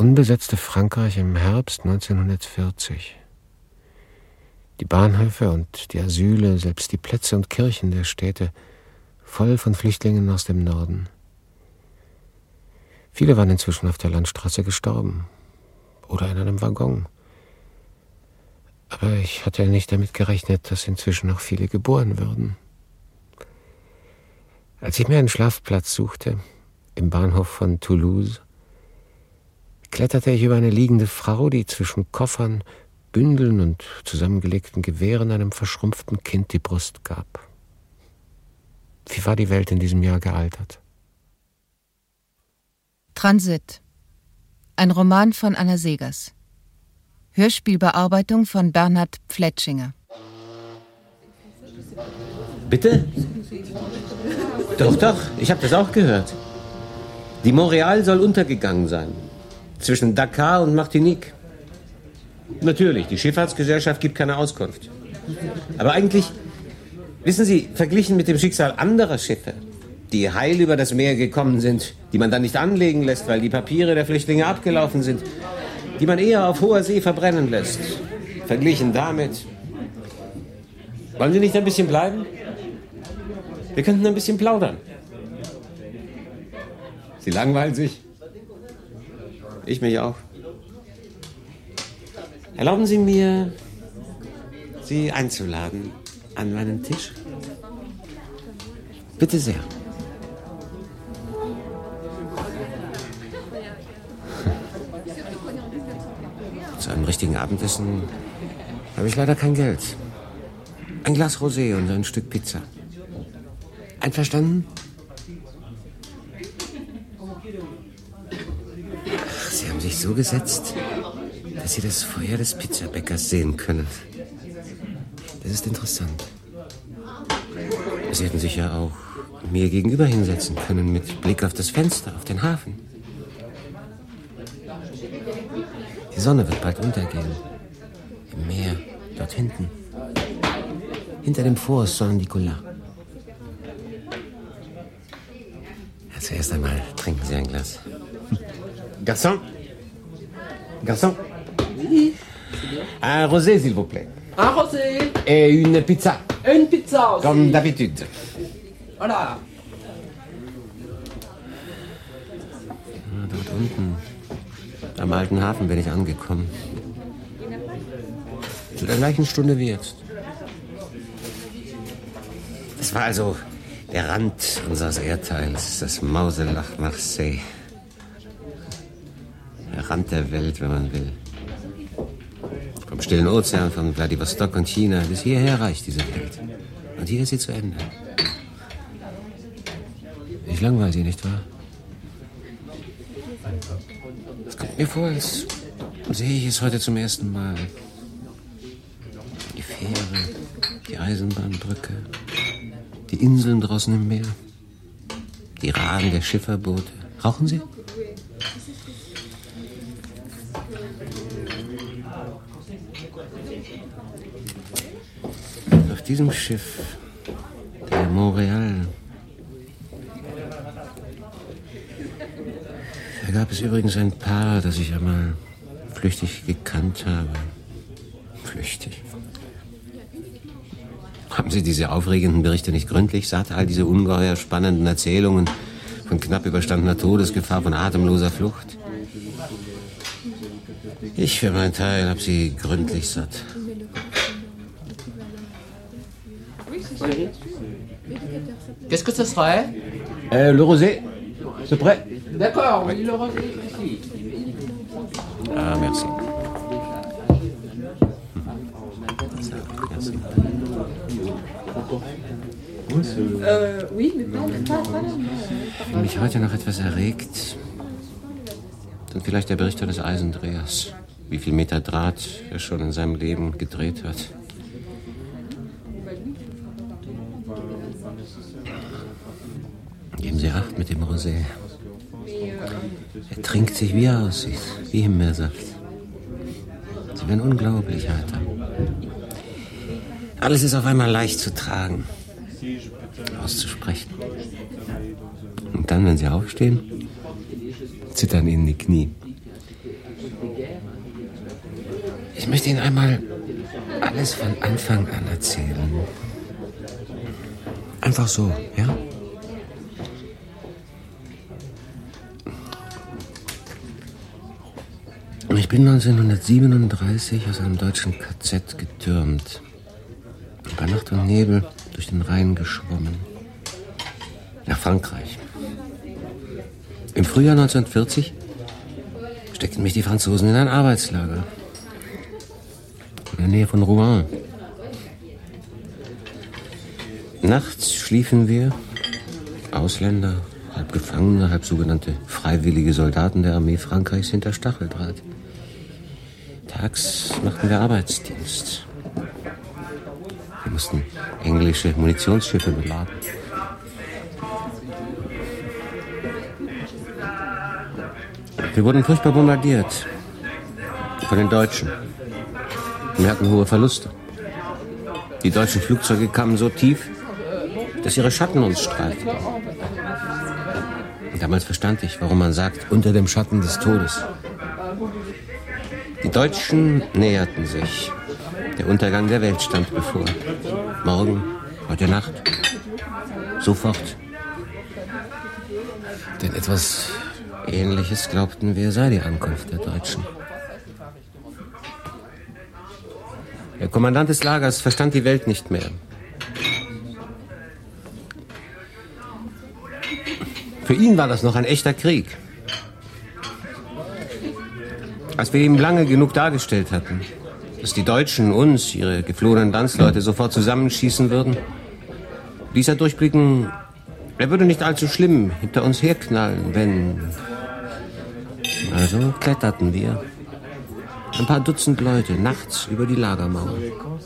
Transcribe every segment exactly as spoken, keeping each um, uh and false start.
unbesetzte Frankreich im Herbst neunzehnhundertvierzig. Die Bahnhöfe und die Asyle, selbst die Plätze und Kirchen der Städte, voll von Flüchtlingen aus dem Norden. Viele waren inzwischen auf der Landstraße gestorben oder in einem Waggon. Aber ich hatte nicht damit gerechnet, dass inzwischen auch viele geboren würden. Als ich mir einen Schlafplatz suchte, im Bahnhof von Toulouse, kletterte ich über eine liegende Frau, die zwischen Koffern, Bündeln und zusammengelegten Gewehren einem verschrumpften Kind die Brust gab. Wie war die Welt in diesem Jahr gealtert? Transit. Ein Roman von Anna Segers. Hörspielbearbeitung von Bernhard Pfletschinger. Bitte? Doch, doch, ich habe das auch gehört. Die Montreal soll untergegangen sein. Zwischen Dakar und Martinique. Natürlich, die Schifffahrtsgesellschaft gibt keine Auskunft. Aber eigentlich, wissen Sie, verglichen mit dem Schicksal anderer Schiffe, die heil über das Meer gekommen sind, die man dann nicht anlegen lässt, weil die Papiere der Flüchtlinge abgelaufen sind, die man eher auf hoher See verbrennen lässt. Verglichen damit. Wollen Sie nicht ein bisschen bleiben? Wir könnten ein bisschen plaudern. Sie langweilen sich? Ich mich auch. Erlauben Sie mir, Sie einzuladen an meinen Tisch? Bitte sehr. Zu einem richtigen Abendessen habe ich leider kein Geld. Ein Glas Rosé und ein Stück Pizza. Einverstanden? Ach, Sie haben sich so gesetzt, dass Sie das Feuer des Pizzabäckers sehen können. Das ist interessant. Sie hätten sich ja auch mir gegenüber hinsetzen können, mit Blick auf das Fenster, auf den Hafen. Die Sonne wird bald untergehen. Im Meer, dort hinten. Hinter dem Fort Saint-Nicolas. Ja, zuerst einmal trinken Sie ein Glas. Garçon? Garçon? Oui. Un rosé, s'il vous plaît. Un rosé. Et une pizza. Une pizza aussi. Comme d'habitude. Voilà. Ja, dort unten, am alten Hafen, bin ich angekommen. Zu der gleichen Stunde wie jetzt. Das war also der Rand unseres Erdteils, das Mauselach Marseille. Der Rand der Welt, wenn man will. Vom stillen Ozean, von Vladivostok und China bis hierher reicht diese Welt. Und hier ist sie zu Ende. Ich langweile Sie, nicht wahr? Es kommt mir vor, als sehe ich es heute zum ersten Mal. Die Fähre, die Eisenbahnbrücke, die Inseln draußen im Meer, die Rahen der Schifferboote. Rauchen Sie? Auf diesem Schiff, der Montreal, da gab es übrigens ein Paar, das ich einmal flüchtig gekannt habe. Flüchtig. Haben Sie diese aufregenden Berichte nicht gründlich satt? All diese ungeheuer spannenden Erzählungen von knapp überstandener Todesgefahr, von atemloser Flucht? Ich für meinen Teil habe sie gründlich satt. Qu'est-ce que ce serait? Euh, le rosé, c'est prêt? D'accord, oui, le rosé ici. Ah, merci. Merci. Euh, oui, mais pas, pas, pas Ich fühle mich heute noch etwas erregt. Und vielleicht der Bericht des Eisendrehers. Wie viel Meter Draht er schon in seinem Leben gedreht hat. Geben Sie Acht mit dem Rosé. Er trinkt sich, wie er aussieht. Wie Himbeersaft. Sie werden unglaublich heiter. Alles ist auf einmal leicht zu tragen. Auszusprechen. Und dann, wenn Sie aufstehen, zittern Ihnen die Knie. Ich möchte Ihnen einmal alles von Anfang an erzählen. Einfach so, ja? Ich bin neunzehnhundertsiebenunddreißig aus einem deutschen K Z getürmt. Bei Nacht und Nebel durch den Rhein geschwommen. Nach Frankreich. Im Frühjahr neunzehnhundertvierzig steckten mich die Franzosen in ein Arbeitslager. In der Nähe von Rouen. Nachts schliefen wir, Ausländer, halb Gefangene, halb sogenannte freiwillige Soldaten der Armee Frankreichs hinter Stacheldraht. Tags machten wir Arbeitsdienst. Wir mussten englische Munitionsschiffe beladen. Wir wurden furchtbar bombardiert. Von den Deutschen. Wir hatten hohe Verluste. Die deutschen Flugzeuge kamen so tief, dass ihre Schatten uns streiften. Und damals verstand ich, warum man sagt, unter dem Schatten des Todes. Die Deutschen näherten sich. Der Untergang der Welt stand bevor. Morgen, heute Nacht, sofort. Denn etwas Ähnliches glaubten wir, sei die Ankunft der Deutschen. Der Kommandant des Lagers verstand die Welt nicht mehr. Für ihn war das noch ein echter Krieg. Als wir ihm lange genug dargestellt hatten, dass die Deutschen uns, ihre geflohenen Landsleute, sofort zusammenschießen würden, ließ er durchblicken, er würde nicht allzu schlimm hinter uns herknallen, wenn... Also kletterten wir, ein paar Dutzend Leute, nachts über die Lagermauer.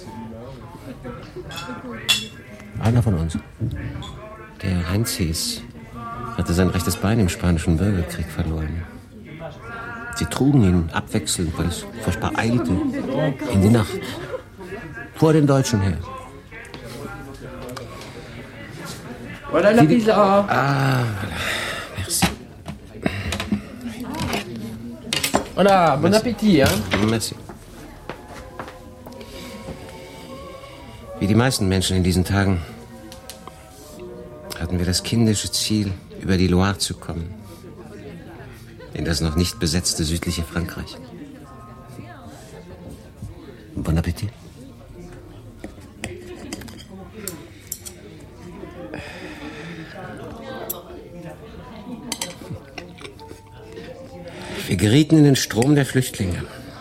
Einer von uns, der Heinz hieß, hatte sein rechtes Bein im Spanischen Bürgerkrieg verloren. Sie trugen ihn abwechselnd, weil es furchtbar eilte, in die Nacht, vor den Deutschen her. Voilà la pizza. Ah, voilà. Merci. Voilà, bon appétit, hein? Merci. Wie die meisten Menschen in diesen Tagen hatten wir das kindische Ziel, über die Loire zu kommen. In das noch nicht besetzte südliche Frankreich. Bon Appetit. Wir gerieten in den Strom der Flüchtlinge.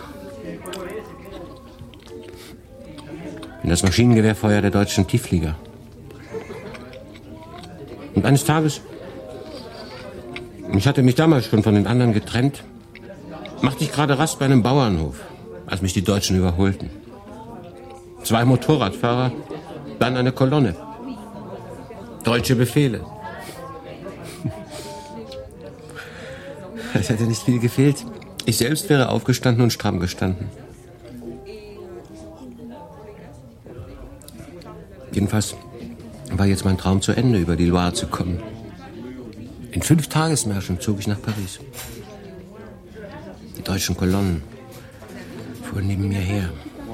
In das Maschinengewehrfeuer der deutschen Tiefflieger. Und eines Tages, ich hatte mich damals schon von den anderen getrennt, machte ich gerade Rast bei einem Bauernhof, als mich die Deutschen überholten. Zwei Motorradfahrer, dann eine Kolonne. Deutsche Befehle. Es hätte nicht viel gefehlt. Ich selbst wäre aufgestanden und stramm gestanden. Jedenfalls war jetzt mein Traum zu Ende, über die Loire zu kommen. In fünf Tagesmärschen zog ich nach Paris. Die deutschen Kolonnen fuhren neben mir her.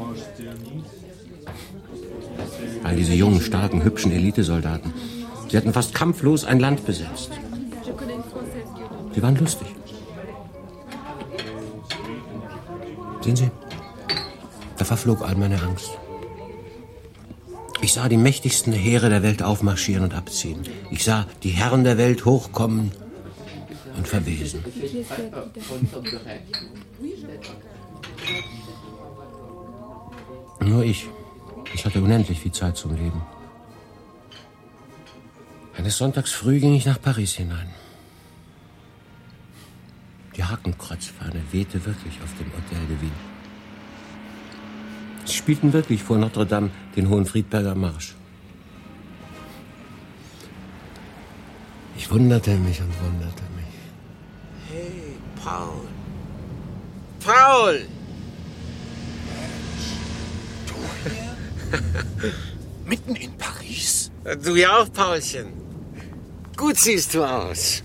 All diese jungen, starken, hübschen Elitesoldaten. Sie hatten fast kampflos ein Land besetzt. Sie waren lustig. Sehen Sie, da verflog all meine Angst. Ich sah die mächtigsten Heere der Welt aufmarschieren und abziehen. Ich sah die Herren der Welt hochkommen und verwesen. Nur ich. Ich hatte unendlich viel Zeit zum Leben. Eines Sonntags früh ging ich nach Paris hinein. Die Hakenkreuzfahne wehte wirklich auf dem Hotel de Ville. Sie spielten wirklich vor Notre Dame den Hohenfriedberger Marsch. Ich wunderte mich und wunderte mich. Hey, Paul. Paul! Du hier? Mitten in Paris? Du ja auch, Paulchen. Gut siehst du aus.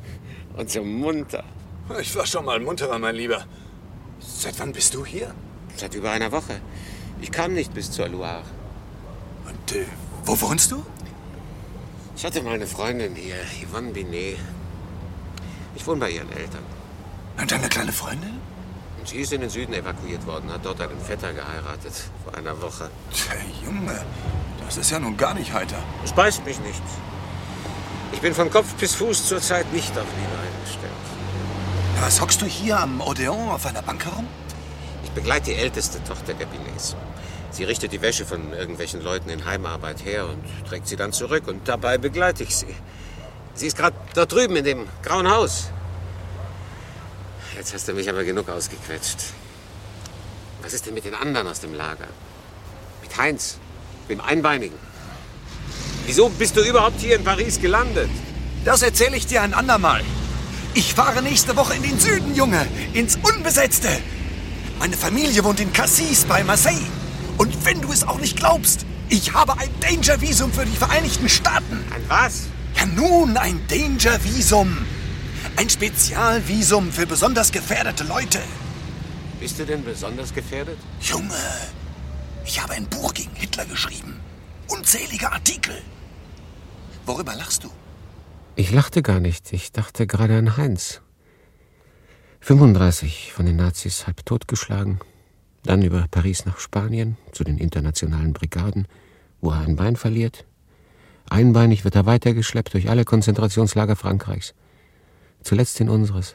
Und so munter. Ich war schon mal munterer, mein Lieber. Seit wann bist du hier? Seit über einer Woche. Ich kam nicht bis zur Loire. Und äh, wo wohnst du? Ich hatte mal eine Freundin hier, Yvonne Binet. Ich wohne bei ihren Eltern. Und deine kleine Freundin? Sie ist in den Süden evakuiert worden, hat dort einen Vetter geheiratet, vor einer Woche. Tja, Junge, das ist ja nun gar nicht heiter. Es beißt mich nicht. Ich bin von Kopf bis Fuß zurzeit nicht auf Liebe eingestellt. Was hockst du hier am Odeon auf einer Bank herum? Ich begleite die älteste Tochter der Binets. Sie richtet die Wäsche von irgendwelchen Leuten in Heimarbeit her und trägt sie dann zurück. Und dabei begleite ich sie. Sie ist gerade dort drüben in dem grauen Haus. Jetzt hast du mich aber genug ausgequetscht. Was ist denn mit den anderen aus dem Lager? Mit Heinz, dem Einbeinigen? Wieso bist du überhaupt hier in Paris gelandet? Das erzähle ich dir ein andermal. Ich fahre nächste Woche in den Süden, Junge. Ins Unbesetzte. Meine Familie wohnt in Cassis bei Marseille. Und wenn du es auch nicht glaubst, ich habe ein Danger-Visum für die Vereinigten Staaten. Ein was? Ja nun, ein Danger-Visum. Ein Spezialvisum für besonders gefährdete Leute. Bist du denn besonders gefährdet? Junge, ich habe ein Buch gegen Hitler geschrieben. Unzählige Artikel. Worüber lachst du? Ich lachte gar nicht. Ich dachte gerade an Heinz. fünfunddreißig, von den Nazis halb totgeschlagen. Dann über Paris nach Spanien, zu den internationalen Brigaden, wo er ein Bein verliert. Einbeinig wird er weitergeschleppt durch alle Konzentrationslager Frankreichs. Zuletzt in unseres.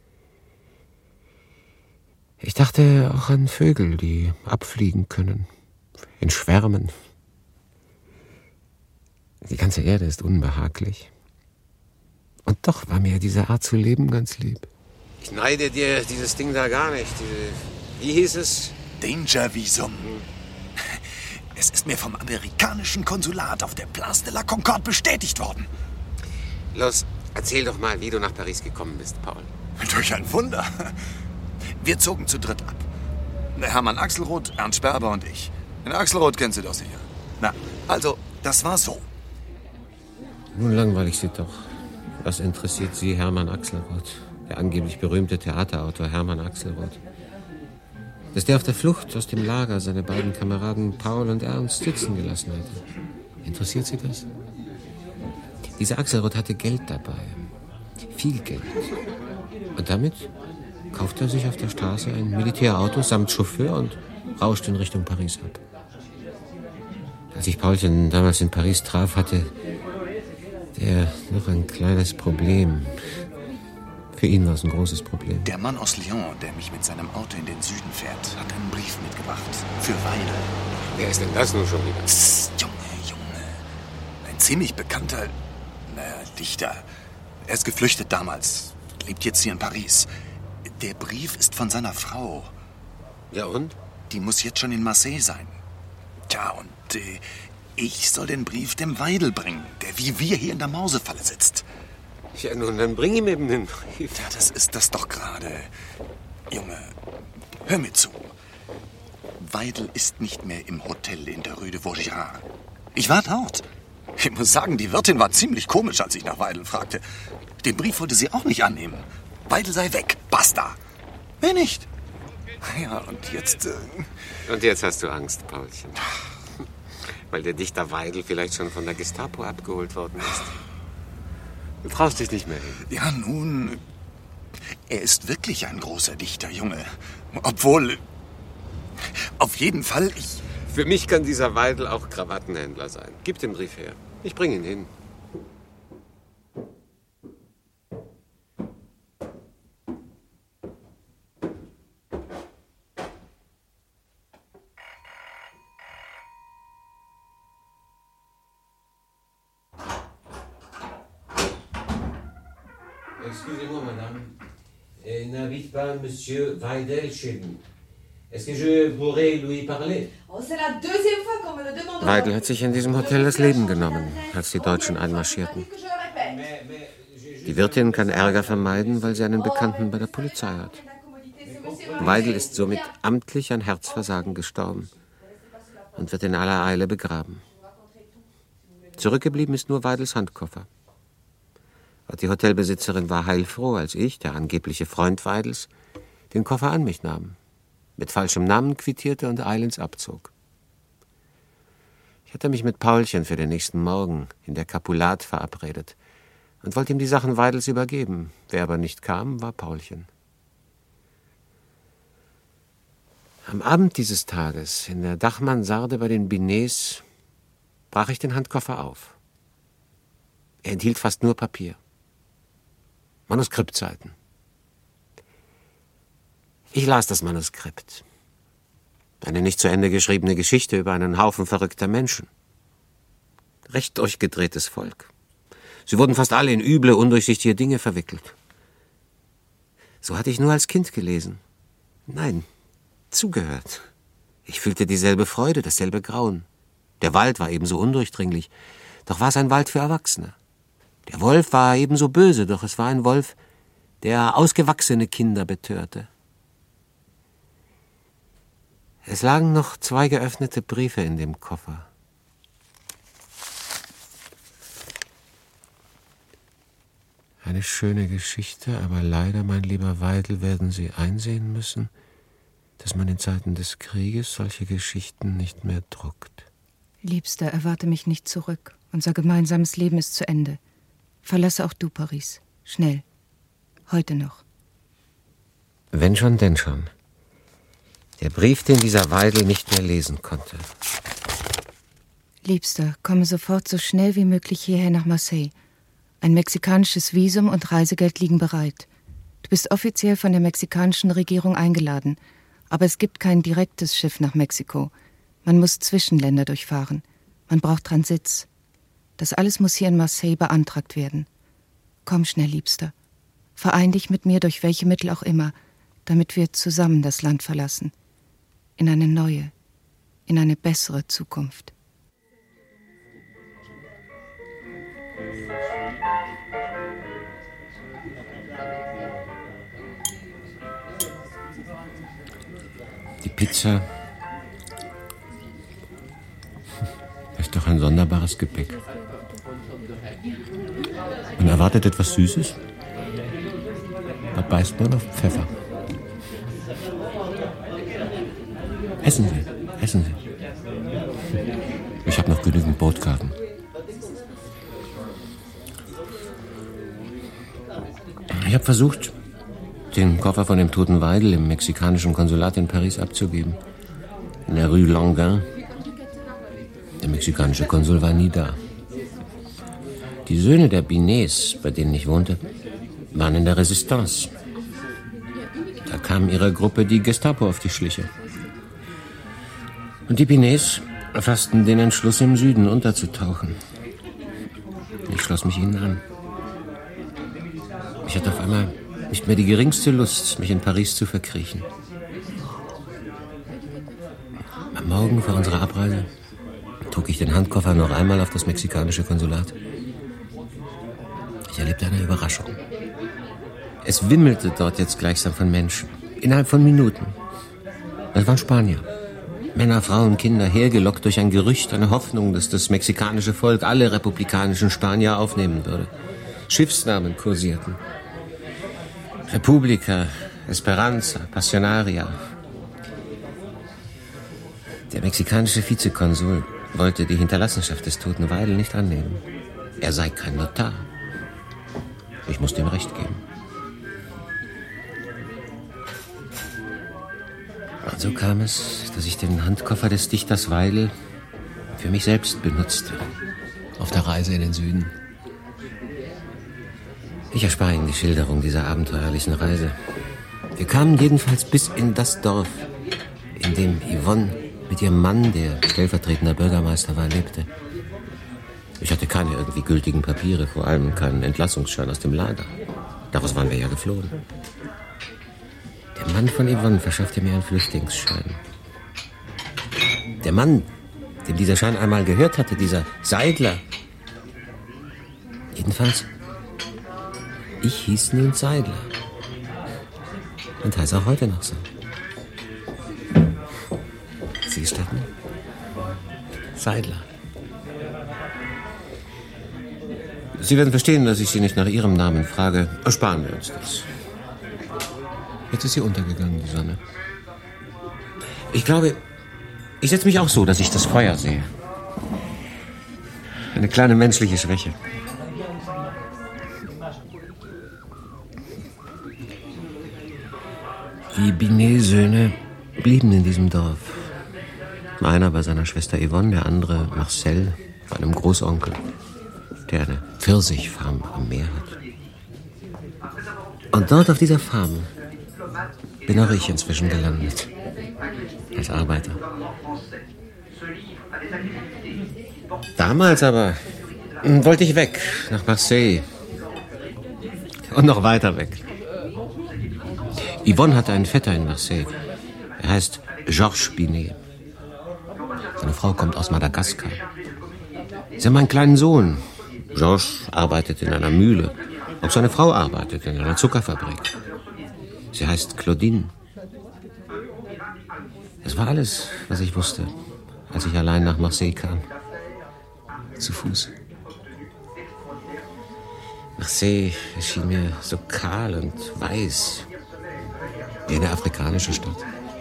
Ich dachte auch an Vögel, die abfliegen können. In Schwärmen. Die ganze Erde ist unbehaglich. Und doch war mir diese Art zu leben ganz lieb. Ich neide dir dieses Ding da gar nicht. Wie hieß es? Danger-Visum. Es ist mir vom amerikanischen Konsulat auf der Place de la Concorde bestätigt worden. Los, erzähl doch mal, wie du nach Paris gekommen bist, Paul. Durch ein Wunder. Wir zogen zu dritt ab. Der Hermann Axelrod, Ernst Sperber und ich. Den Axelrod kennst du doch sicher. Na, also, das war so. Nun langweilig sie doch. Was interessiert Sie Hermann Axelrod? Der angeblich berühmte Theaterautor Hermann Axelrod. Dass der auf der Flucht aus dem Lager seine beiden Kameraden Paul und Ernst sitzen gelassen hatte. Interessiert Sie das? Dieser Axelrod hatte Geld dabei. Viel Geld. Und damit kaufte er sich auf der Straße ein Militärauto samt Chauffeur und rauschte in Richtung Paris ab. Als ich Paulchen damals in Paris traf, hatte der noch ein kleines Problem. Für ihn war es ein großes Problem. Der Mann aus Lyon, der mich mit seinem Auto in den Süden fährt, hat einen Brief mitgebracht. Für Weidel. Wer ist denn das nun schon wieder? Psst, Junge, Junge. Ein ziemlich bekannter, naja, Dichter. Er ist geflüchtet damals. Lebt jetzt hier in Paris. Der Brief ist von seiner Frau. Ja und? Die muss jetzt schon in Marseille sein. Tja, und äh, ich soll den Brief dem Weidel bringen, der wie wir hier in der Mausefalle sitzt. Ja, nun, dann bring ihm eben den Brief. Ja, das ist das doch gerade. Junge, hör mir zu. Weidel ist nicht mehr im Hotel in der Rue de Vaugirard. Ich war dort. Ich muss sagen, die Wirtin war ziemlich komisch, als ich nach Weidel fragte. Den Brief wollte sie auch nicht annehmen. Weidel sei weg. Basta. Wer nicht? Ja, und jetzt... Äh und jetzt hast du Angst, Paulchen. Weil der Dichter Weidel vielleicht schon von der Gestapo abgeholt worden ist. Du traust dich nicht mehr hin. Ja, nun... Er ist wirklich ein großer Dichter, Junge. Obwohl... Auf jeden Fall, ich... Für mich kann dieser Weidel auch Krawattenhändler sein. Gib den Brief her. Ich bring ihn hin. Excusez-moi, madame. Euh, n'habite pas monsieur Weidel chez vous. Est-ce que je pourrais lui parler? Weidel hat sich in diesem Hotel das Leben genommen, als die Deutschen einmarschierten. Die Wirtin kann Ärger vermeiden, weil sie einen Bekannten bei der Polizei hat. Weidel ist somit amtlich an Herzversagen gestorben und wird in aller Eile begraben. Zurückgeblieben ist nur Weidels Handkoffer. Die Hotelbesitzerin war heilfroh, als ich, der angebliche Freund Weidels, den Koffer an mich nahm. mit falschem Namen quittierte und eilends abzog. Ich hatte mich mit Paulchen für den nächsten Morgen in der Capulat verabredet und wollte ihm die Sachen Weidels übergeben. Wer aber nicht kam, war Paulchen. Am Abend dieses Tages, in der Dachmansarde bei den Binets, brach ich den Handkoffer auf. Er enthielt fast nur Papier. Manuskriptseiten. Ich las das Manuskript. Eine nicht zu Ende geschriebene Geschichte über einen Haufen verrückter Menschen. Recht durchgedrehtes Volk. Sie wurden fast alle in üble, undurchsichtige Dinge verwickelt. So hatte ich nur als Kind gelesen. Nein, zugehört. Ich fühlte dieselbe Freude, dasselbe Grauen. Der Wald war ebenso undurchdringlich, doch war es ein Wald für Erwachsene. Der Wolf war ebenso böse, doch es war ein Wolf, der ausgewachsene Kinder betörte. Es lagen noch zwei geöffnete Briefe in dem Koffer. Eine schöne Geschichte, aber leider, mein lieber Weidel, werden Sie einsehen müssen, dass man in Zeiten des Krieges solche Geschichten nicht mehr druckt. Liebster, erwarte mich nicht zurück. Unser gemeinsames Leben ist zu Ende. Verlasse auch du Paris. Schnell. Heute noch. Wenn schon, denn schon. Der Brief, den dieser Weidel nicht mehr lesen konnte. Liebster, komme sofort so schnell wie möglich hierher nach Marseille. Ein mexikanisches Visum und Reisegeld liegen bereit. Du bist offiziell von der mexikanischen Regierung eingeladen, aber es gibt kein direktes Schiff nach Mexiko. Man muss Zwischenländer durchfahren. Man braucht Transits. Das alles muss hier in Marseille beantragt werden. Komm schnell, Liebster. Verein dich mit mir durch welche Mittel auch immer, damit wir zusammen das Land verlassen. In eine neue, in eine bessere Zukunft. Die Pizza ist doch ein sonderbares Gebäck. Man erwartet etwas Süßes, da beißt man auf Pfeffer. Essen Sie, essen Sie. Ich habe noch genügend Brotkarten. Ich habe versucht, den Koffer von dem toten Weidel im mexikanischen Konsulat in Paris abzugeben. In der Rue Languin. Der mexikanische Konsul war nie da. Die Söhne der Binets, bei denen ich wohnte, waren in der Resistance. Da kam ihrer Gruppe die Gestapo auf die Schliche. Und die Binets fassten den Entschluss, im Süden unterzutauchen. Ich schloss mich ihnen an. Ich hatte auf einmal nicht mehr die geringste Lust, mich in Paris zu verkriechen. Am Morgen vor unserer Abreise trug ich den Handkoffer noch einmal auf das mexikanische Konsulat. Ich erlebte eine Überraschung. Es wimmelte dort jetzt gleichsam von Menschen. Innerhalb von Minuten. Das waren Spanier. Männer, Frauen, Kinder, hergelockt durch ein Gerücht, eine Hoffnung, dass das mexikanische Volk alle republikanischen Spanier aufnehmen würde. Schiffsnamen kursierten. República, Esperanza, Pasionaria. Der mexikanische Vizekonsul wollte die Hinterlassenschaft des toten Weidel nicht annehmen. Er sei kein Notar. Ich musste ihm recht geben. Und so kam es, dass ich den Handkoffer des Dichters Weidel für mich selbst benutzte. Auf der Reise in den Süden. Ich erspare Ihnen die Schilderung dieser abenteuerlichen Reise. Wir kamen jedenfalls bis in das Dorf, in dem Yvonne mit ihrem Mann, der stellvertretender Bürgermeister war, lebte. Ich hatte keine irgendwie gültigen Papiere, vor allem keinen Entlassungsschein aus dem Lager. Daraus waren wir ja geflohen. Der Mann von Yvonne verschaffte mir einen Flüchtlingsschein. Der Mann, dem dieser Schein einmal gehört hatte, dieser Seidler. Jedenfalls, ich hieß nun Seidler. Und heiße auch heute noch so. Sie gestatten? Seidler. Sie werden verstehen, dass ich Sie nicht nach Ihrem Namen frage. Ersparen wir uns das. Jetzt ist sie untergegangen, die Sonne. Ich glaube, ich setze mich auch so, dass ich das Feuer sehe. Eine kleine menschliche Schwäche. Die Binet-Söhne blieben in diesem Dorf. Einer bei seiner Schwester Yvonne, der andere Marcel bei einem Großonkel, der eine Pfirsichfarm am Meer hat. Und dort auf dieser Farm bin auch ich inzwischen gelandet. Als Arbeiter. Damals aber wollte ich weg, nach Marseille. Und noch weiter weg. Yvonne hatte einen Vetter in Marseille. Er heißt Georges Binet. Seine Frau kommt aus Madagaskar. Sie haben einen kleinen Sohn. Georges arbeitet in einer Mühle. Auch seine Frau arbeitet in einer Zuckerfabrik. Sie heißt Claudine. Das war alles, was ich wusste, als ich allein nach Marseille kam. Zu Fuß. Marseille erschien mir so kahl und weiß, wie eine afrikanische Stadt.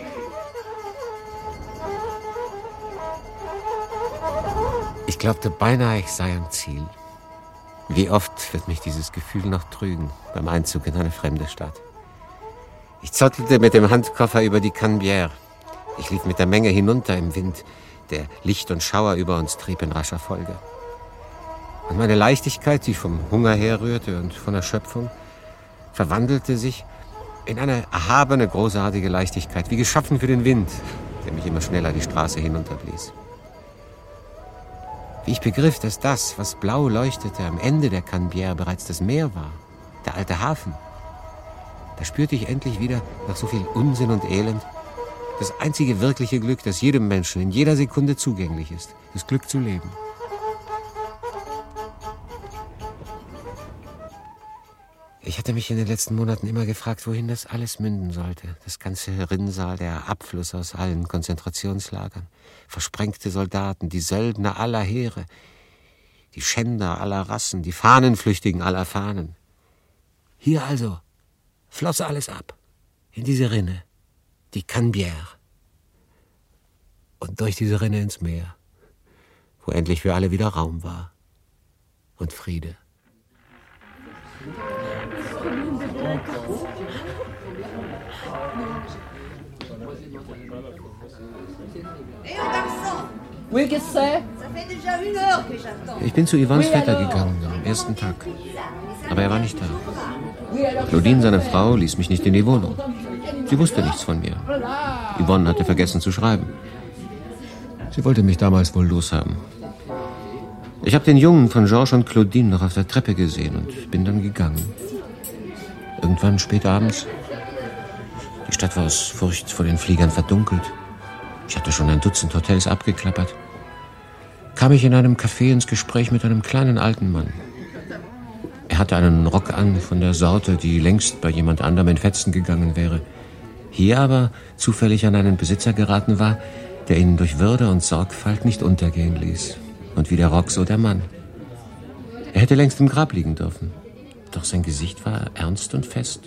Ich glaubte beinahe, ich sei am Ziel. Wie oft wird mich dieses Gefühl noch trügen beim Einzug in eine fremde Stadt. Ich zottelte mit dem Handkoffer über die Canebière. Ich lief mit der Menge hinunter im Wind, der Licht und Schauer über uns trieb in rascher Folge. Und meine Leichtigkeit, die vom Hunger herrührte und von Erschöpfung, verwandelte sich in eine erhabene, großartige Leichtigkeit, wie geschaffen für den Wind, der mich immer schneller die Straße hinunterblies. Wie ich begriff, dass das, was blau leuchtete, am Ende der Canebière bereits das Meer war, der alte Hafen. Da spürte ich endlich wieder, nach so viel Unsinn und Elend, das einzige wirkliche Glück, das jedem Menschen in jeder Sekunde zugänglich ist, das Glück zu leben. Ich hatte mich in den letzten Monaten immer gefragt, wohin das alles münden sollte. Das ganze Rinnsal, der Abfluss aus allen Konzentrationslagern. Versprengte Soldaten, die Söldner aller Heere, die Schänder aller Rassen, die Fahnenflüchtigen aller Fahnen. Hier also floss alles ab, in diese Rinne, die Canebière. Und durch diese Rinne ins Meer, wo endlich für alle wieder Raum war und Friede. Ich bin zu Yvonnes Vetter gegangen am ersten Tag. Aber er war nicht da. Claudine, seine Frau, ließ mich nicht in die Wohnung. Sie wusste nichts von mir. Yvonne hatte vergessen zu schreiben. Sie wollte mich damals wohl loshaben. Ich habe den Jungen von Georges und Claudine noch auf der Treppe gesehen und bin dann gegangen. Irgendwann spät abends. Die Stadt war aus Furcht vor den Fliegern verdunkelt. Ich hatte schon ein Dutzend Hotels abgeklappert. Kam ich in einem Café ins Gespräch mit einem kleinen alten Mann. Er hatte einen Rock an von der Sorte, die längst bei jemand anderem in Fetzen gegangen wäre. Hier aber zufällig an einen Besitzer geraten war, der ihn durch Würde und Sorgfalt nicht untergehen ließ. Und wie der Rock, so der Mann. Er hätte längst im Grab liegen dürfen. Doch sein Gesicht war ernst und fest.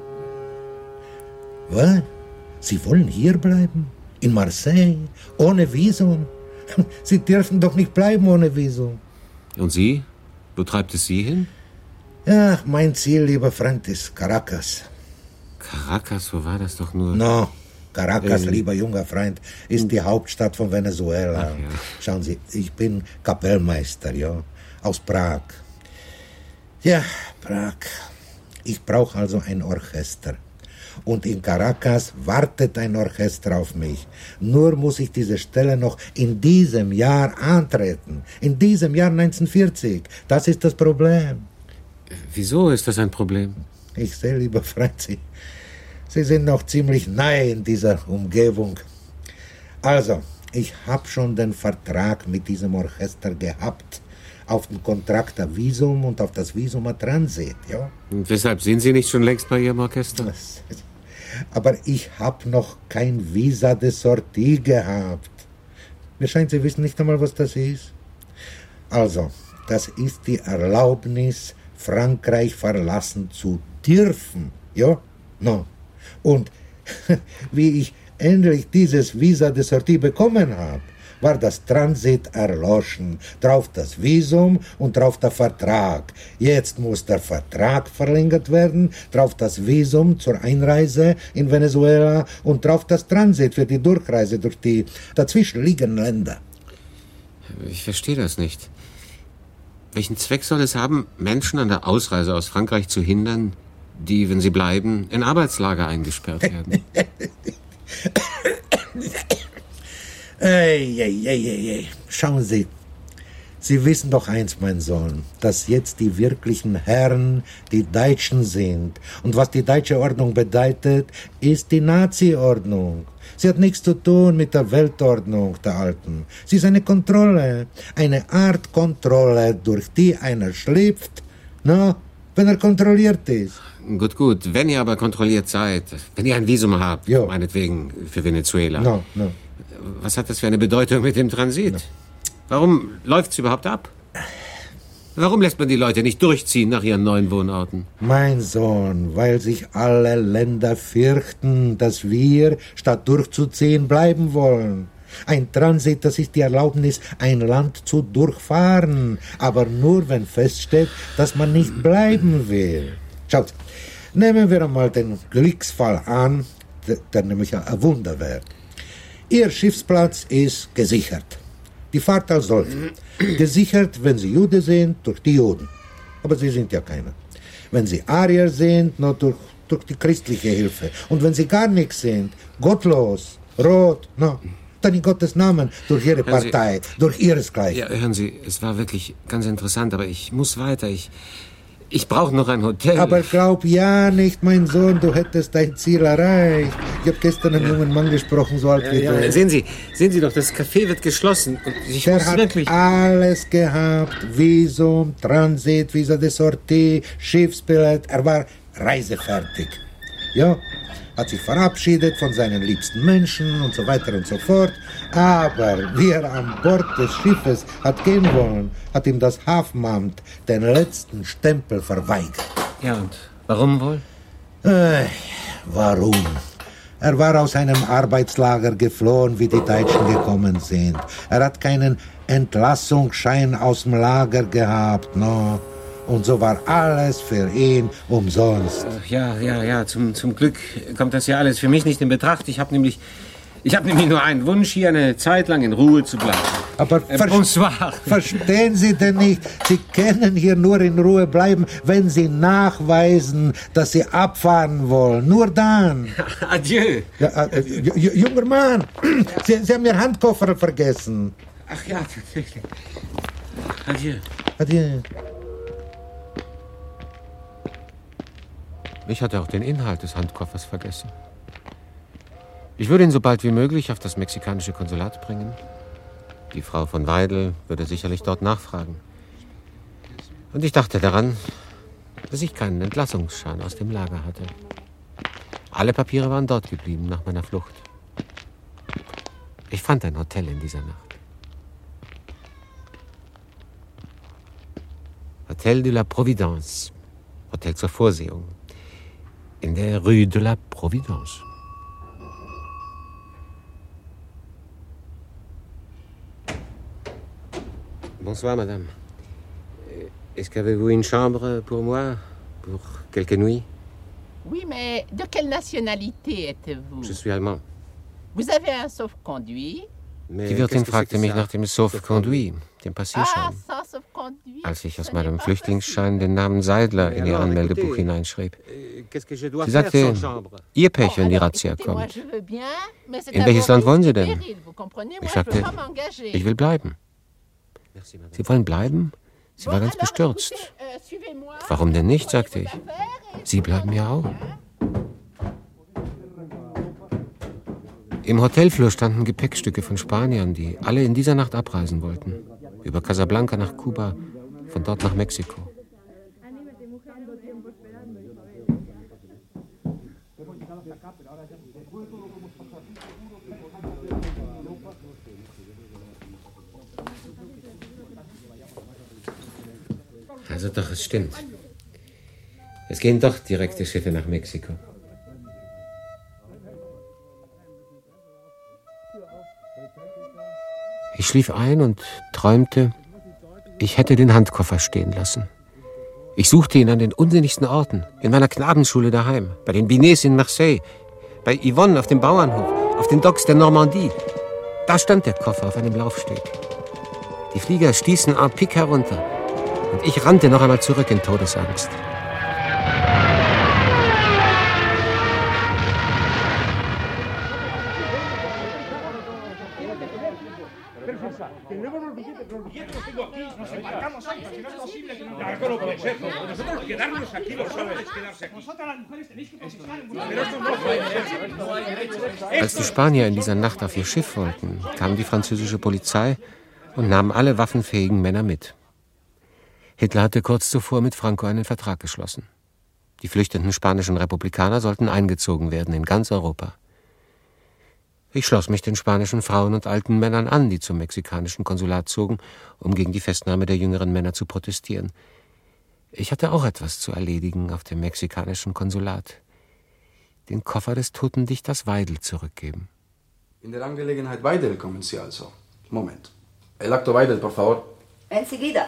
Was? Sie wollen hier bleiben? In Marseille? Ohne Visum? Sie dürfen doch nicht bleiben ohne Visum. Und Sie? Wo treibt es Sie hin? Ja, mein Ziel, lieber Freund, ist Caracas. Caracas, wo war das doch nur? No, Caracas, äh, lieber junger Freund, ist die Hauptstadt von Venezuela. Ach, ja. Schauen Sie, ich bin Kapellmeister, ja, aus Prag. Ja, Prag. Ich brauche also ein Orchester. Und in Caracas wartet ein Orchester auf mich. Nur muss ich diese Stelle noch in diesem Jahr antreten. In diesem Jahr neunzehnhundertvierzig. Das ist das Problem. Wieso ist das ein Problem? Ich sehe, lieber Freund, Sie, Sie sind noch ziemlich neu in dieser Umgebung. Also, ich habe schon den Vertrag mit diesem Orchester gehabt. Auf den Kontrakt der Visum und auf das Visum a Transit, ja. Und weshalb sind Sie nicht schon längst bei Ihrem Orchester? Aber ich habe noch kein Visa de Sortie gehabt. Mir scheint, Sie wissen nicht einmal, was das ist. Also, das ist die Erlaubnis, Frankreich verlassen zu dürfen, ja? No. Und wie ich endlich dieses Visa de Sortie bekommen habe, war das Transit erloschen. Drauf das Visum und drauf der Vertrag. Jetzt muss der Vertrag verlängert werden, drauf das Visum zur Einreise in Venezuela und drauf das Transit für die Durchreise durch die dazwischenliegenden Länder. Ich verstehe das nicht. Welchen Zweck soll es haben, Menschen an der Ausreise aus Frankreich zu hindern, die, wenn sie bleiben, in Arbeitslager eingesperrt werden? Ey, ey, ey, ey, ey. Schauen Sie, Sie wissen doch eins, mein Sohn, dass jetzt die wirklichen Herren die Deutschen sind. Und was die deutsche Ordnung bedeutet, ist die Nazi-Ordnung. Sie hat nichts zu tun mit der Weltordnung der Alten. Sie ist eine Kontrolle, eine Art Kontrolle, durch die einer schlüpft, no, wenn er kontrolliert ist. Gut, gut. Wenn ihr aber kontrolliert seid, wenn ihr ein Visum habt, jo. meinetwegen für Venezuela. No, no. Was hat das für eine Bedeutung mit dem Transit? No. Warum läuft's überhaupt ab? Warum lässt man die Leute nicht durchziehen nach ihren neuen Wohnorten? Mein Sohn, weil sich alle Länder fürchten, dass wir, statt durchzuziehen, bleiben wollen. Ein Transit, das ist die Erlaubnis, ein Land zu durchfahren, aber nur, wenn feststeht, dass man nicht bleiben will. Schaut, nehmen wir einmal den Glücksfall an, der, der nämlich ein Wunder wäre. Ihr Schiffsplatz ist gesichert. Die Fahrt als solche. Gesichert, wenn Sie Jude sind, durch die Juden. Aber Sie sind ja keiner. Wenn Sie Arier sind, nur durch, durch die christliche Hilfe. Und wenn Sie gar nichts sind, gottlos, rot, no, dann in Gottes Namen, durch Ihre hören Partei, Sie, durch Ihresgleichen. Ja, hören Sie, es war wirklich ganz interessant, aber ich muss weiter. Ich, ich brauche noch ein Hotel. Aber glaub ja nicht, mein Sohn, du hättest dein Ziel erreicht. Ich habe gestern einen ja. jungen Mann gesprochen, so alt ja, wie ja. du. Sehen Sie, sehen Sie doch, das Café wird geschlossen. Und ich Der muss hat wirklich... alles gehabt. Visum, Transit, Visa de Sortie, Schiffsbillett. Er war reisefertig. Ja, hat sich verabschiedet von seinen liebsten Menschen und so weiter und so fort. Aber wie er an Bord des Schiffes hat gehen wollen, hat ihm das Hafenamt den letzten Stempel verweigert. Ja, und warum wohl? Äh, warum? Er war aus einem Arbeitslager geflohen, wie die Deutschen gekommen sind. Er hat keinen Entlassungsschein aus dem Lager gehabt, no. Und so war alles für ihn umsonst. Ja, ja, ja, zum, zum Glück kommt das ja alles für mich nicht in Betracht. Ich habe nämlich, ich habe nämlich nur einen Wunsch, hier eine Zeit lang in Ruhe zu bleiben. Aber äh, ver bonsoir. Verstehen Sie denn nicht, Sie können hier nur in Ruhe bleiben, wenn Sie nachweisen, dass Sie abfahren wollen. Nur dann. Adieu. Ja, äh, junger Mann, Sie, Sie haben Ihr Handkoffer vergessen. Ach ja, tatsächlich. Adieu. Adieu. Ich hatte auch den Inhalt des Handkoffers vergessen. Ich würde ihn so bald wie möglich auf das mexikanische Konsulat bringen. Die Frau von Weidel würde sicherlich dort nachfragen. Und ich dachte daran, dass ich keinen Entlassungsschein aus dem Lager hatte. Alle Papiere waren dort geblieben nach meiner Flucht. Ich fand ein Hotel in dieser Nacht. Hotel de la Providence. Hotel zur Vorsehung. In der Rue de la Providence. Bonsoir, madame. Est-ce qu'avez-vous une chambre pour moi, pour quelques nuits? Oui, mais de quelle nationalité êtes-vous? Je suis allemand. Vous avez un sauf-conduit? Die Wirtin fragte mich nach dem Sauf-Conduit, dem Passierschein. Ah, Sauf-Conduit. Als ich aus meinem Flüchtlingsschein den Namen Seidler in ihr Anmeldebuch hineinschrieb. Sie sagte, ihr Pech, wenn die Razzia kommt. In welches Land wollen Sie denn? Ich sagte, ich will bleiben. Sie wollen bleiben? Sie war ganz bestürzt. Warum denn nicht, sagte ich. Sie bleiben ja auch. Im Hotelflur standen Gepäckstücke von Spaniern, die alle in dieser Nacht abreisen wollten. Über Casablanca nach Kuba, von dort nach Mexiko. Also doch, es stimmt. Es gehen doch direkte Schiffe nach Mexiko. Ich schlief ein und träumte, ich hätte den Handkoffer stehen lassen. Ich suchte ihn an den unsinnigsten Orten, in meiner Knabenschule daheim, bei den Binets in Marseille, bei Yvonne auf dem Bauernhof, auf den Docks der Normandie. Da stand der Koffer auf einem Laufsteg. Die Flieger stießen en pic herunter und ich rannte noch einmal zurück in Todesangst. Als die Spanier in dieser Nacht auf ihr Schiff wollten, kam die französische Polizei und nahm alle waffenfähigen Männer mit. Hitler hatte kurz zuvor mit Franco einen Vertrag geschlossen. Die flüchtenden spanischen Republikaner sollten eingezogen werden in ganz Europa. Ich schloss mich den spanischen Frauen und alten Männern an, die zum mexikanischen Konsulat zogen, um gegen die Festnahme der jüngeren Männer zu protestieren. Ich hatte auch etwas zu erledigen auf dem mexikanischen Konsulat. Den Koffer des toten Dichters Weidel zurückgeben. In der Angelegenheit Weidel kommen Sie also. Moment. El acto Weidel, por favor. Enseguida.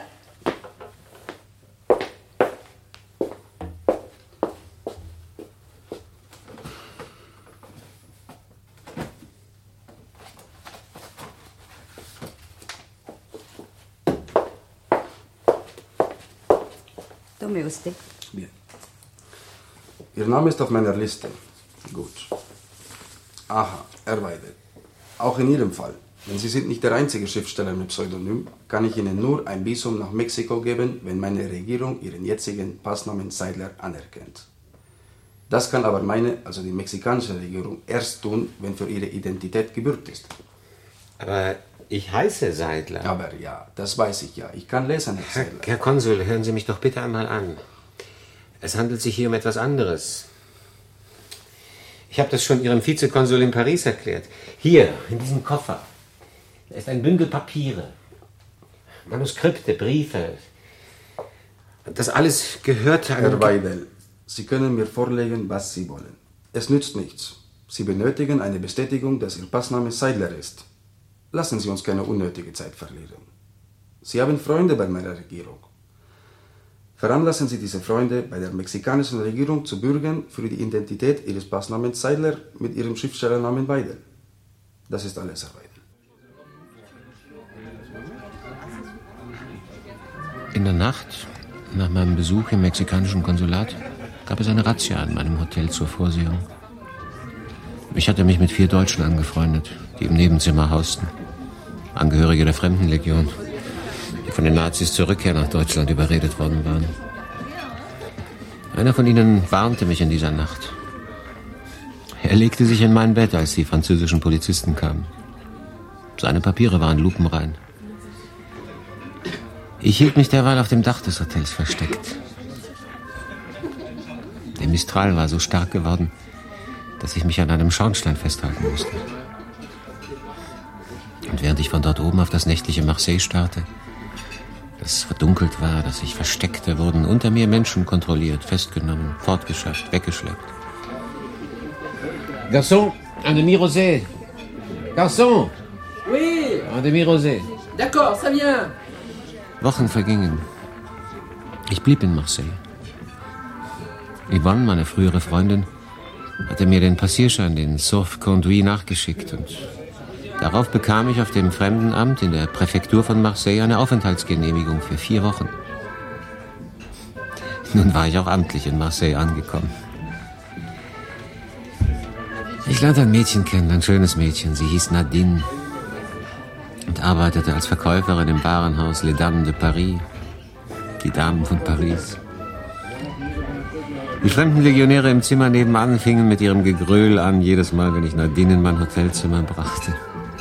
Tome usted. Bien. Ihr Name ist auf meiner Liste. Gut. Aha, Herr Weidel. Auch in Ihrem Fall, denn Sie sind nicht der einzige Schriftsteller mit Pseudonym, kann ich Ihnen nur ein Visum nach Mexiko geben, wenn meine Regierung Ihren jetzigen Passnamen Seidler anerkennt. Das kann aber meine, also die mexikanische Regierung, erst tun, wenn für Ihre Identität gebürgt ist. Aber ich heiße Seidler. Aber ja, das weiß ich ja. Ich kann lesen, Herr Herr, Seidler. Herr Konsul, hören Sie mich doch bitte einmal an. Es handelt sich hier um etwas anderes. Ich habe das schon Ihrem Vizekonsul in Paris erklärt. Hier, in diesem Koffer, da ist ein Bündel Papiere, Manuskripte, Briefe. Das alles gehört einem... Herr Weidel, Sie können mir vorlegen, was Sie wollen. Es nützt nichts. Sie benötigen eine Bestätigung, dass Ihr Passname Seidler ist. Lassen Sie uns keine unnötige Zeit verlieren. Sie haben Freunde bei meiner Regierung. Veranlassen Sie diese Freunde, bei der mexikanischen Regierung zu bürgen für die Identität Ihres Passnamens Seidler mit Ihrem Schriftstellernamen Weidel. Das ist alles, Herr Weidel. In der Nacht, nach meinem Besuch im mexikanischen Konsulat, gab es eine Razzia in meinem Hotel zur Vorsehung. Ich hatte mich mit vier Deutschen angefreundet, die im Nebenzimmer hausten. Angehörige der Fremdenlegion, die von den Nazis zur Rückkehr nach Deutschland überredet worden waren. Einer von ihnen warnte mich in dieser Nacht. Er legte sich in mein Bett, als die französischen Polizisten kamen. Seine Papiere waren lupenrein. Ich hielt mich derweil auf dem Dach des Hotels versteckt. Der Mistral war so stark geworden, dass ich mich an einem Schornstein festhalten musste. Und während ich von dort oben auf das nächtliche Marseille starrte, das verdunkelt war, das sich versteckte, wurden unter mir Menschen kontrolliert, festgenommen, fortgeschafft, weggeschleppt. Garçon, un demi-rosé. Garçon, Oui, un demi-rosé. d'accord, ça vient. Wochen vergingen. Ich blieb in Marseille. Yvonne, meine frühere Freundin, hatte mir den Passierschein, den Sauf-Conduit, nachgeschickt und darauf bekam ich auf dem Fremdenamt in der Präfektur von Marseille eine Aufenthaltsgenehmigung für vier Wochen. Nun war ich auch amtlich in Marseille angekommen. Ich lernte ein Mädchen kennen, ein schönes Mädchen. Sie hieß Nadine und arbeitete als Verkäuferin im Warenhaus Les Dames de Paris, die Damen von Paris. Die fremden Legionäre im Zimmer nebenan fingen mit ihrem Gegröhl an, jedes Mal, wenn ich Nadine in mein Hotelzimmer brachte.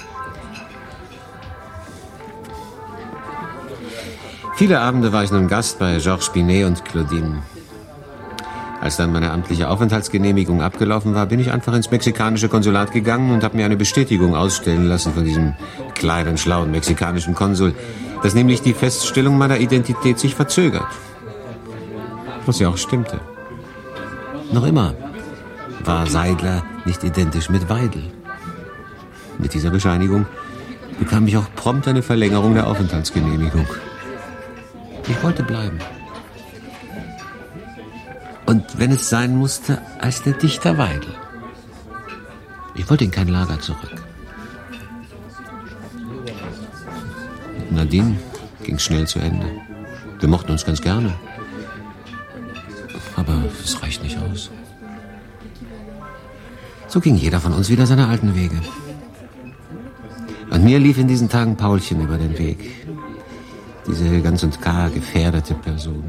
Viele Abende war ich nun Gast bei Georges Binet und Claudine. Als dann meine amtliche Aufenthaltsgenehmigung abgelaufen war, bin ich einfach ins mexikanische Konsulat gegangen und habe mir eine Bestätigung ausstellen lassen von diesem kleinen, schlauen mexikanischen Konsul, dass nämlich die Feststellung meiner Identität sich verzögert. Was ja auch stimmte. Noch immer war Seidler nicht identisch mit Weidel. Mit dieser Bescheinigung bekam ich auch prompt eine Verlängerung der Aufenthaltsgenehmigung. Ich wollte bleiben. Und wenn es sein musste, als der Dichter Weidel. Ich wollte in kein Lager zurück. Mit Nadine ging es schnell zu Ende. Wir mochten uns ganz gerne. Aber es reicht nicht aus. So ging jeder von uns wieder seine alten Wege. Und mir lief in diesen Tagen Paulchen über den Weg. Diese ganz und gar gefährdete Person.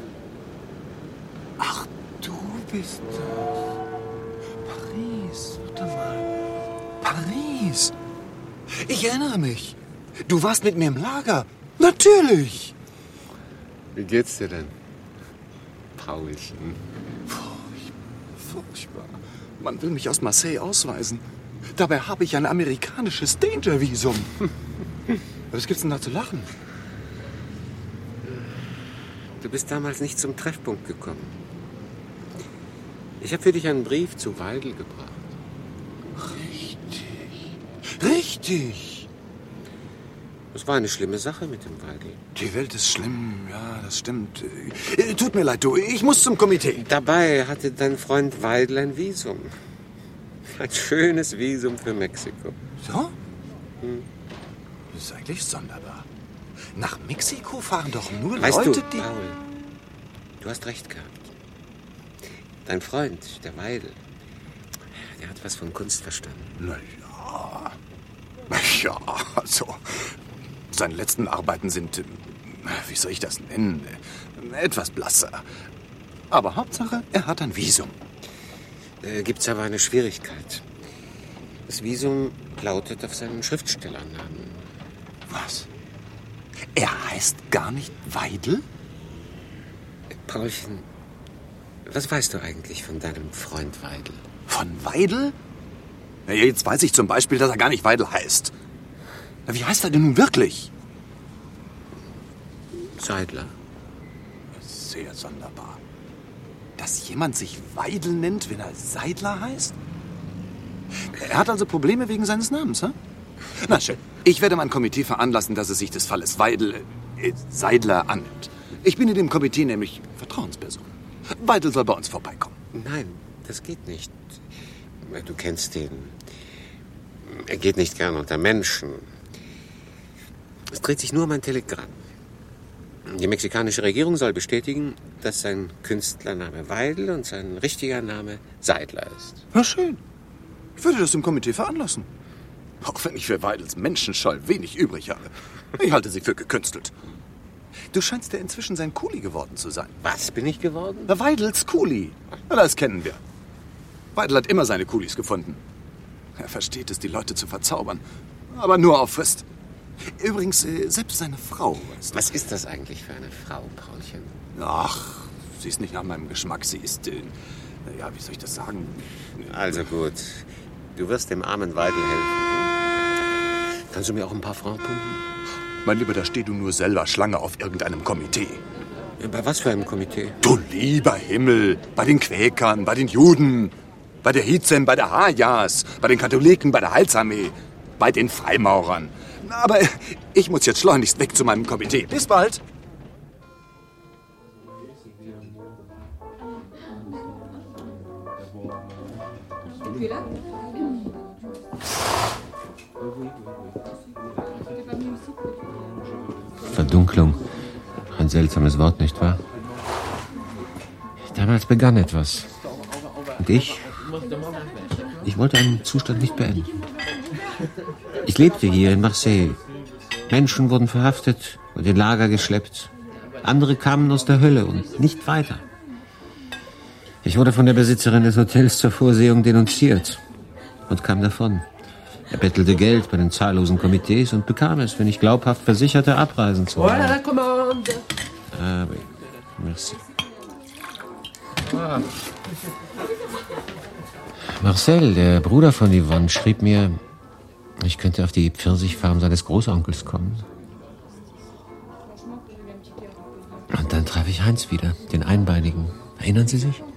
Ach, du bist das. Paris, warte mal. Paris. Ich erinnere mich. Du warst mit mir im Lager. Natürlich. Wie geht's dir denn, Paulchen? Furchtbar, furchtbar. Man will mich aus Marseille ausweisen. Dabei habe ich ein amerikanisches Danger-Visum. Was gibt's denn da zu lachen? Du bist damals nicht zum Treffpunkt gekommen. Ich habe für dich einen Brief zu Weidel gebracht. Richtig. Richtig. Es war eine schlimme Sache mit dem Weidel. Die Welt ist schlimm, ja, das stimmt. Äh, Tut mir leid, du, ich muss zum Komitee. Dabei hatte dein Freund Weidel ein Visum. Ein schönes Visum für Mexiko. So? Hm. Das ist eigentlich sonderbar. Nach Mexiko fahren doch nur weißt Leute, du, die... Paul, du hast recht gehabt. Dein Freund, der Weidel, der hat was von Kunst verstanden. Na ja. Na ja, also... Seine letzten Arbeiten sind, wie soll ich das nennen, etwas blasser. Aber Hauptsache, er hat ein Visum. Äh, gibt's aber eine Schwierigkeit. Das Visum lautet auf seinen Schriftstellernamen. Was? Er heißt gar nicht Weidel? Paulchen, was weißt du eigentlich von deinem Freund Weidel? Von Weidel? Ja, jetzt weiß ich zum Beispiel, dass er gar nicht Weidel heißt. Na, wie heißt er denn nun wirklich? Seidler. Sehr sonderbar. Dass jemand sich Weidel nennt, wenn er Seidler heißt? Er hat also Probleme wegen seines Namens, hä? Na schön. Ich werde mein Komitee veranlassen, dass es sich des Falles Weidel, äh, Seidler annimmt. Ich bin in dem Komitee nämlich Vertrauensperson. Weidel soll bei uns vorbeikommen. Nein, das geht nicht. Du kennst ihn. Er geht nicht gern unter Menschen. Es dreht sich nur um ein Telegramm. Die mexikanische Regierung soll bestätigen, dass sein Künstlername Weidel und sein richtiger Name Seidler ist. Na schön. Ich würde das im Komitee veranlassen. Auch wenn ich für Weidels Menschenscheu wenig übrig habe. Ich halte sie für gekünstelt. Du scheinst ja inzwischen sein Kuli geworden zu sein. Was bin ich geworden? Na, Weidels Kuli. Na, das kennen wir. Weidel hat immer seine Kulis gefunden. Er versteht es, die Leute zu verzaubern. Aber nur auf Frist. Übrigens, äh, selbst seine Frau. Weißt du. Was ist das eigentlich für eine Frau, Paulchen? Ach, sie ist nicht nach meinem Geschmack. Sie ist, äh, ja, wie soll ich das sagen? Also gut, du wirst dem armen Weidel helfen. Kannst du mir auch ein paar Francs pumpen? Mein Lieber, da steh du nur selber Schlange auf irgendeinem Komitee. Ja, bei was für einem Komitee? Du lieber Himmel, bei den Quäkern, bei den Juden, bei der Hitzem, bei der Hajas, bei den Katholiken, bei der Heilsarmee, bei den Freimaurern. Aber ich muss jetzt schleunigst weg zu meinem Komitee. Bis bald. Verdunklung. Ein seltsames Wort, nicht wahr? Damals begann etwas. Und ich? Ich wollte einen Zustand nicht beenden. Ich lebte hier in Marseille. Menschen wurden verhaftet und in Lager geschleppt. Andere kamen aus der Hölle und nicht weiter. Ich wurde von der Besitzerin des Hotels zur Vorsehung denunziert und kam davon. Er bettelte Geld bei den zahllosen Komitees und bekam es, wenn ich glaubhaft versicherte, abreisen zu wollen. Voilà la commande. Ah, oui. Merci. Ah. Marcel, der Bruder von Yvonne, schrieb mir, ich könnte auf die Pfirsichfarm seines Großonkels kommen. Und dann traf ich Heinz wieder, den Einbeinigen. Erinnern Sie sich?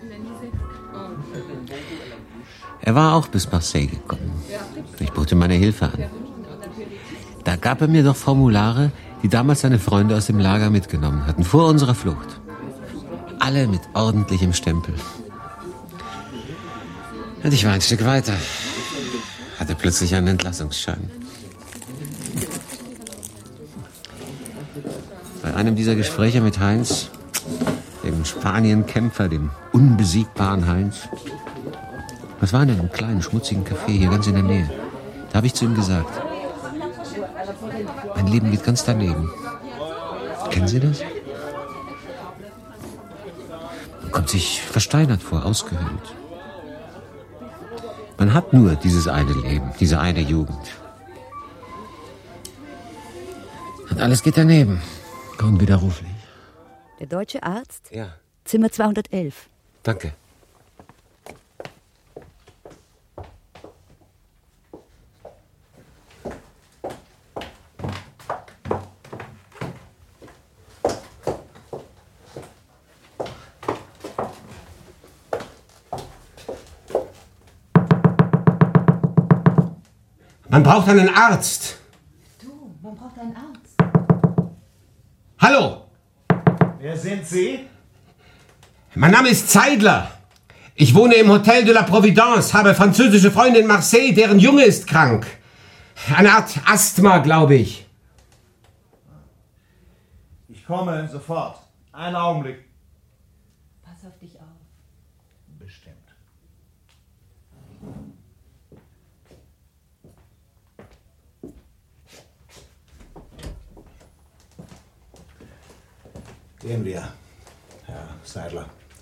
Er war auch bis Marseille gekommen. Ich bot ihm meine Hilfe an. Da gab er mir doch Formulare, die damals seine Freunde aus dem Lager mitgenommen hatten, vor unserer Flucht. Alle mit ordentlichem Stempel. Und ich war ein Stück weiter, hatte plötzlich einen Entlassungsschein. Bei einem dieser Gespräche mit Heinz, dem Spanienkämpfer, dem unbesiegbaren Heinz, das war in einem kleinen, schmutzigen Café hier ganz in der Nähe, da habe ich zu ihm gesagt, mein Leben geht ganz daneben. Kennen Sie das? Man kommt sich versteinert vor, ausgehöhlt. Man hat nur dieses eine Leben, diese eine Jugend. Und alles geht daneben. Unwiderruflich. Der deutsche Arzt? Ja. Zimmer zweihundertelf. Danke. Man braucht einen Arzt. Du, man braucht einen Arzt. Hallo. Wer sind Sie? Mein Name ist Zeidler. Ich wohne im Hotel de la Providence, habe französische Freunde in Marseille, deren Junge ist krank. Eine Art Asthma, glaube ich. Ich komme sofort. Einen Augenblick. Pass auf dich auf. Bestimmt. Gehen wir, Herr Seidler.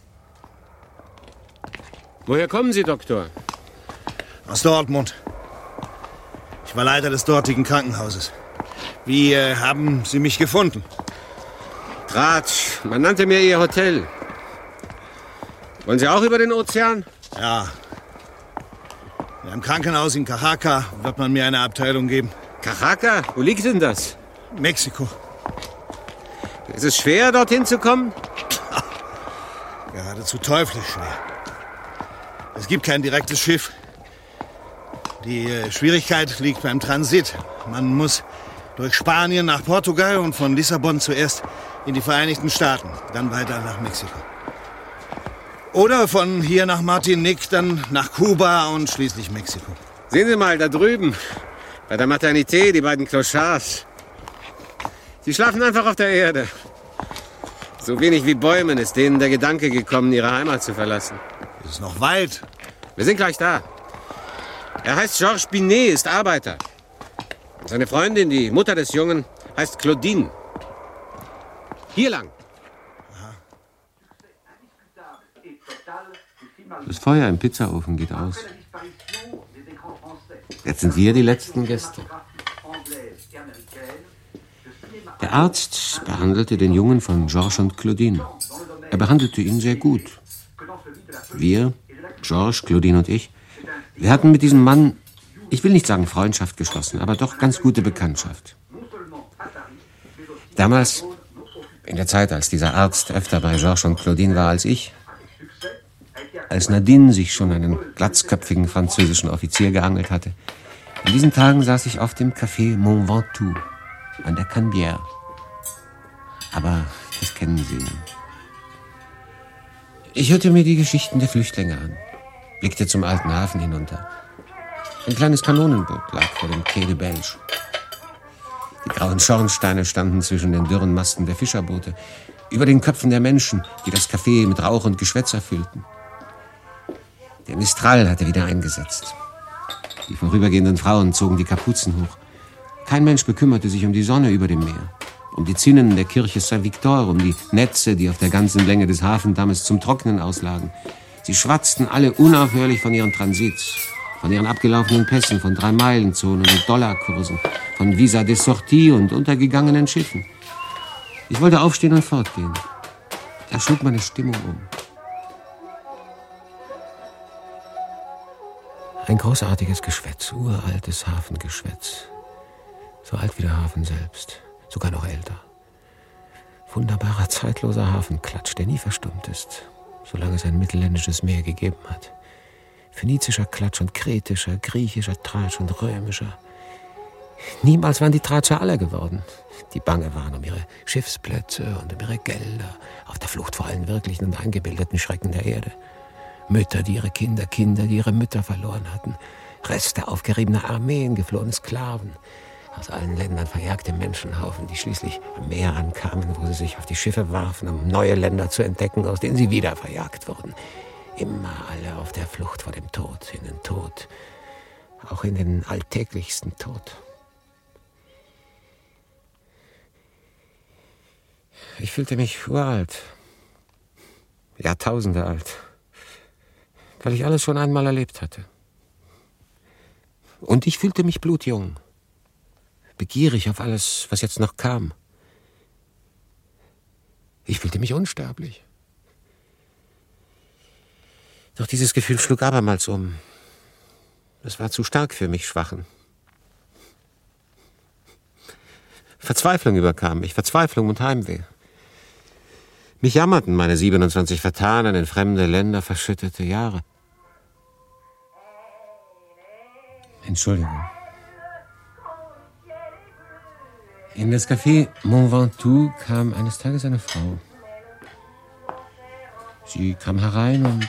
Woher kommen Sie, Doktor? Aus Dortmund. Ich war Leiter des dortigen Krankenhauses. Wie äh, haben Sie mich gefunden? Tratsch, man nannte mir Ihr Hotel. Wollen Sie auch über den Ozean? Ja. In einem Krankenhaus in Cajaca wird man mir eine Abteilung geben. Cajaca? Wo liegt denn das? Mexiko. Ist es schwer, dorthin zu kommen? Geradezu teuflisch schwer. Es gibt kein direktes Schiff. Die äh, Schwierigkeit liegt beim Transit. Man muss durch Spanien nach Portugal und von Lissabon zuerst in die Vereinigten Staaten, dann weiter nach Mexiko. Oder von hier nach Martinique, dann nach Kuba und schließlich Mexiko. Sehen Sie mal, da drüben, bei der Maternité, die beiden Clochards. Sie schlafen einfach auf der Erde. So wenig wie Bäumen ist denen der Gedanke gekommen, ihre Heimat zu verlassen. Es ist noch weit. Wir sind gleich da. Er heißt Georges Binet, ist Arbeiter. Seine Freundin, die Mutter des Jungen, heißt Claudine. Hier lang. Das Feuer im Pizzaofen geht aus. Jetzt sind wir die letzten Gäste. Der Arzt behandelte den Jungen von Georges und Claudine. Er behandelte ihn sehr gut. Wir, Georges, Claudine und ich, wir hatten mit diesem Mann, ich will nicht sagen Freundschaft geschlossen, aber doch ganz gute Bekanntschaft. Damals, in der Zeit, als dieser Arzt öfter bei Georges und Claudine war als ich, als Nadine sich schon einen glatzköpfigen französischen Offizier geangelt hatte, in diesen Tagen saß ich oft im Café Mont Ventoux an der Canebière. Aber das kennen Sie. Ich hörte mir die Geschichten der Flüchtlinge an, blickte zum alten Hafen hinunter. Ein kleines Kanonenboot lag vor dem Quai de Belge. Die grauen Schornsteine standen zwischen den dürren Masten der Fischerboote, über den Köpfen der Menschen, die das Café mit Rauch und Geschwätz erfüllten. Der Mistral hatte wieder eingesetzt. Die vorübergehenden Frauen zogen die Kapuzen hoch. Kein Mensch bekümmerte sich um die Sonne über dem Meer, um die Zinnen der Kirche Saint-Victor, um die Netze, die auf der ganzen Länge des Hafendammes zum Trocknen auslagen. Sie schwatzten alle unaufhörlich von ihren Transits, von ihren abgelaufenen Pässen, von Drei-Meilen-Zonen und Dollarkursen, von Visa de Sortie und untergegangenen Schiffen. Ich wollte aufstehen und fortgehen. Da schlug meine Stimmung um. Ein großartiges Geschwätz, uraltes Hafengeschwätz. So alt wie der Hafen selbst, sogar noch älter. Wunderbarer, zeitloser Hafenklatsch, der nie verstummt ist, solange es ein mittelländisches Meer gegeben hat. Phönizischer Klatsch und kretischer, griechischer Tratsch und römischer. Niemals waren die Tratscher alle geworden, die bange waren um ihre Schiffsplätze und um ihre Gelder, auf der Flucht vor allen wirklichen und eingebildeten Schrecken der Erde. Mütter, die ihre Kinder, Kinder, die ihre Mütter verloren hatten, Reste aufgeriebener Armeen, geflohene Sklaven, aus allen Ländern verjagte Menschenhaufen, die schließlich am Meer ankamen, wo sie sich auf die Schiffe warfen, um neue Länder zu entdecken, aus denen sie wieder verjagt wurden. Immer alle auf der Flucht vor dem Tod, in den Tod, auch in den alltäglichsten Tod. Ich fühlte mich uralt, Jahrtausende alt, weil ich alles schon einmal erlebt hatte. Und ich fühlte mich blutjung, begierig auf alles, was jetzt noch kam. Ich fühlte mich unsterblich. Doch dieses Gefühl schlug abermals um. Es war zu stark für mich Schwachen. Verzweiflung überkam mich, Verzweiflung und Heimweh. Mich jammerten meine siebenundzwanzig vertanen, in fremde Länder verschüttete Jahre. Entschuldigung. In das Café Mont Ventoux kam eines Tages eine Frau. Sie kam herein und...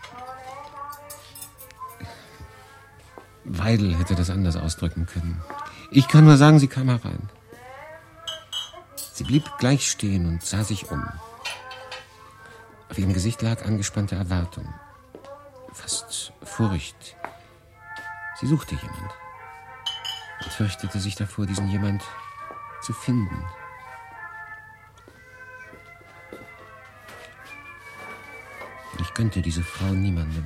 Weidel hätte das anders ausdrücken können. Ich kann nur sagen, sie kam herein. Sie blieb gleich stehen und sah sich um. Auf ihrem Gesicht lag angespannte Erwartung, fast Furcht. Sie suchte jemand und fürchtete sich davor, diesen jemand zu finden. Ich gönnte diese Frau niemandem.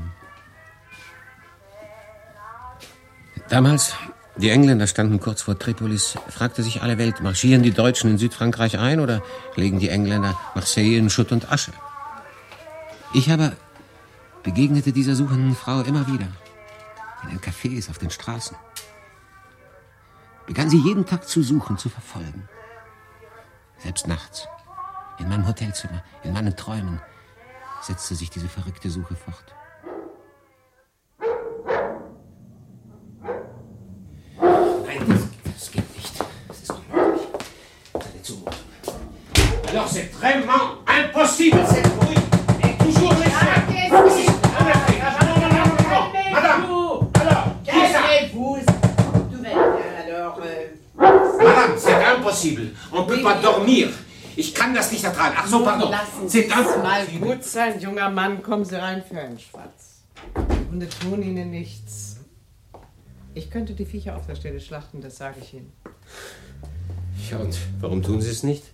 Damals, die Engländer standen kurz vor Tripolis, fragte sich alle Welt, marschieren die Deutschen in Südfrankreich ein oder legen die Engländer Marseille in Schutt und Asche? Ich aber begegnete dieser suchenden Frau immer wieder, in den Cafés, auf den Straßen. Begann sie jeden Tag zu suchen, zu verfolgen. Selbst nachts, in meinem Hotelzimmer, in meinen Träumen, setzte sich diese verrückte Suche fort. Nein, das, das geht nicht. Das ist unmöglich. Eine Zumutung. Alors c'est vraiment impossible, cette bruit est toujours les Madame, c'est impossible. On peut pas dormir. Ich kann das nicht ertragen. Ach so, pardon. Lassen Sie es mal gut sein, junger Mann. Kommen Sie rein für einen Schwarz. Die Hunde tun Ihnen nichts. Ich könnte die Viecher auf der Stelle schlachten, das sage ich Ihnen. Ja, und warum tun Sie es nicht?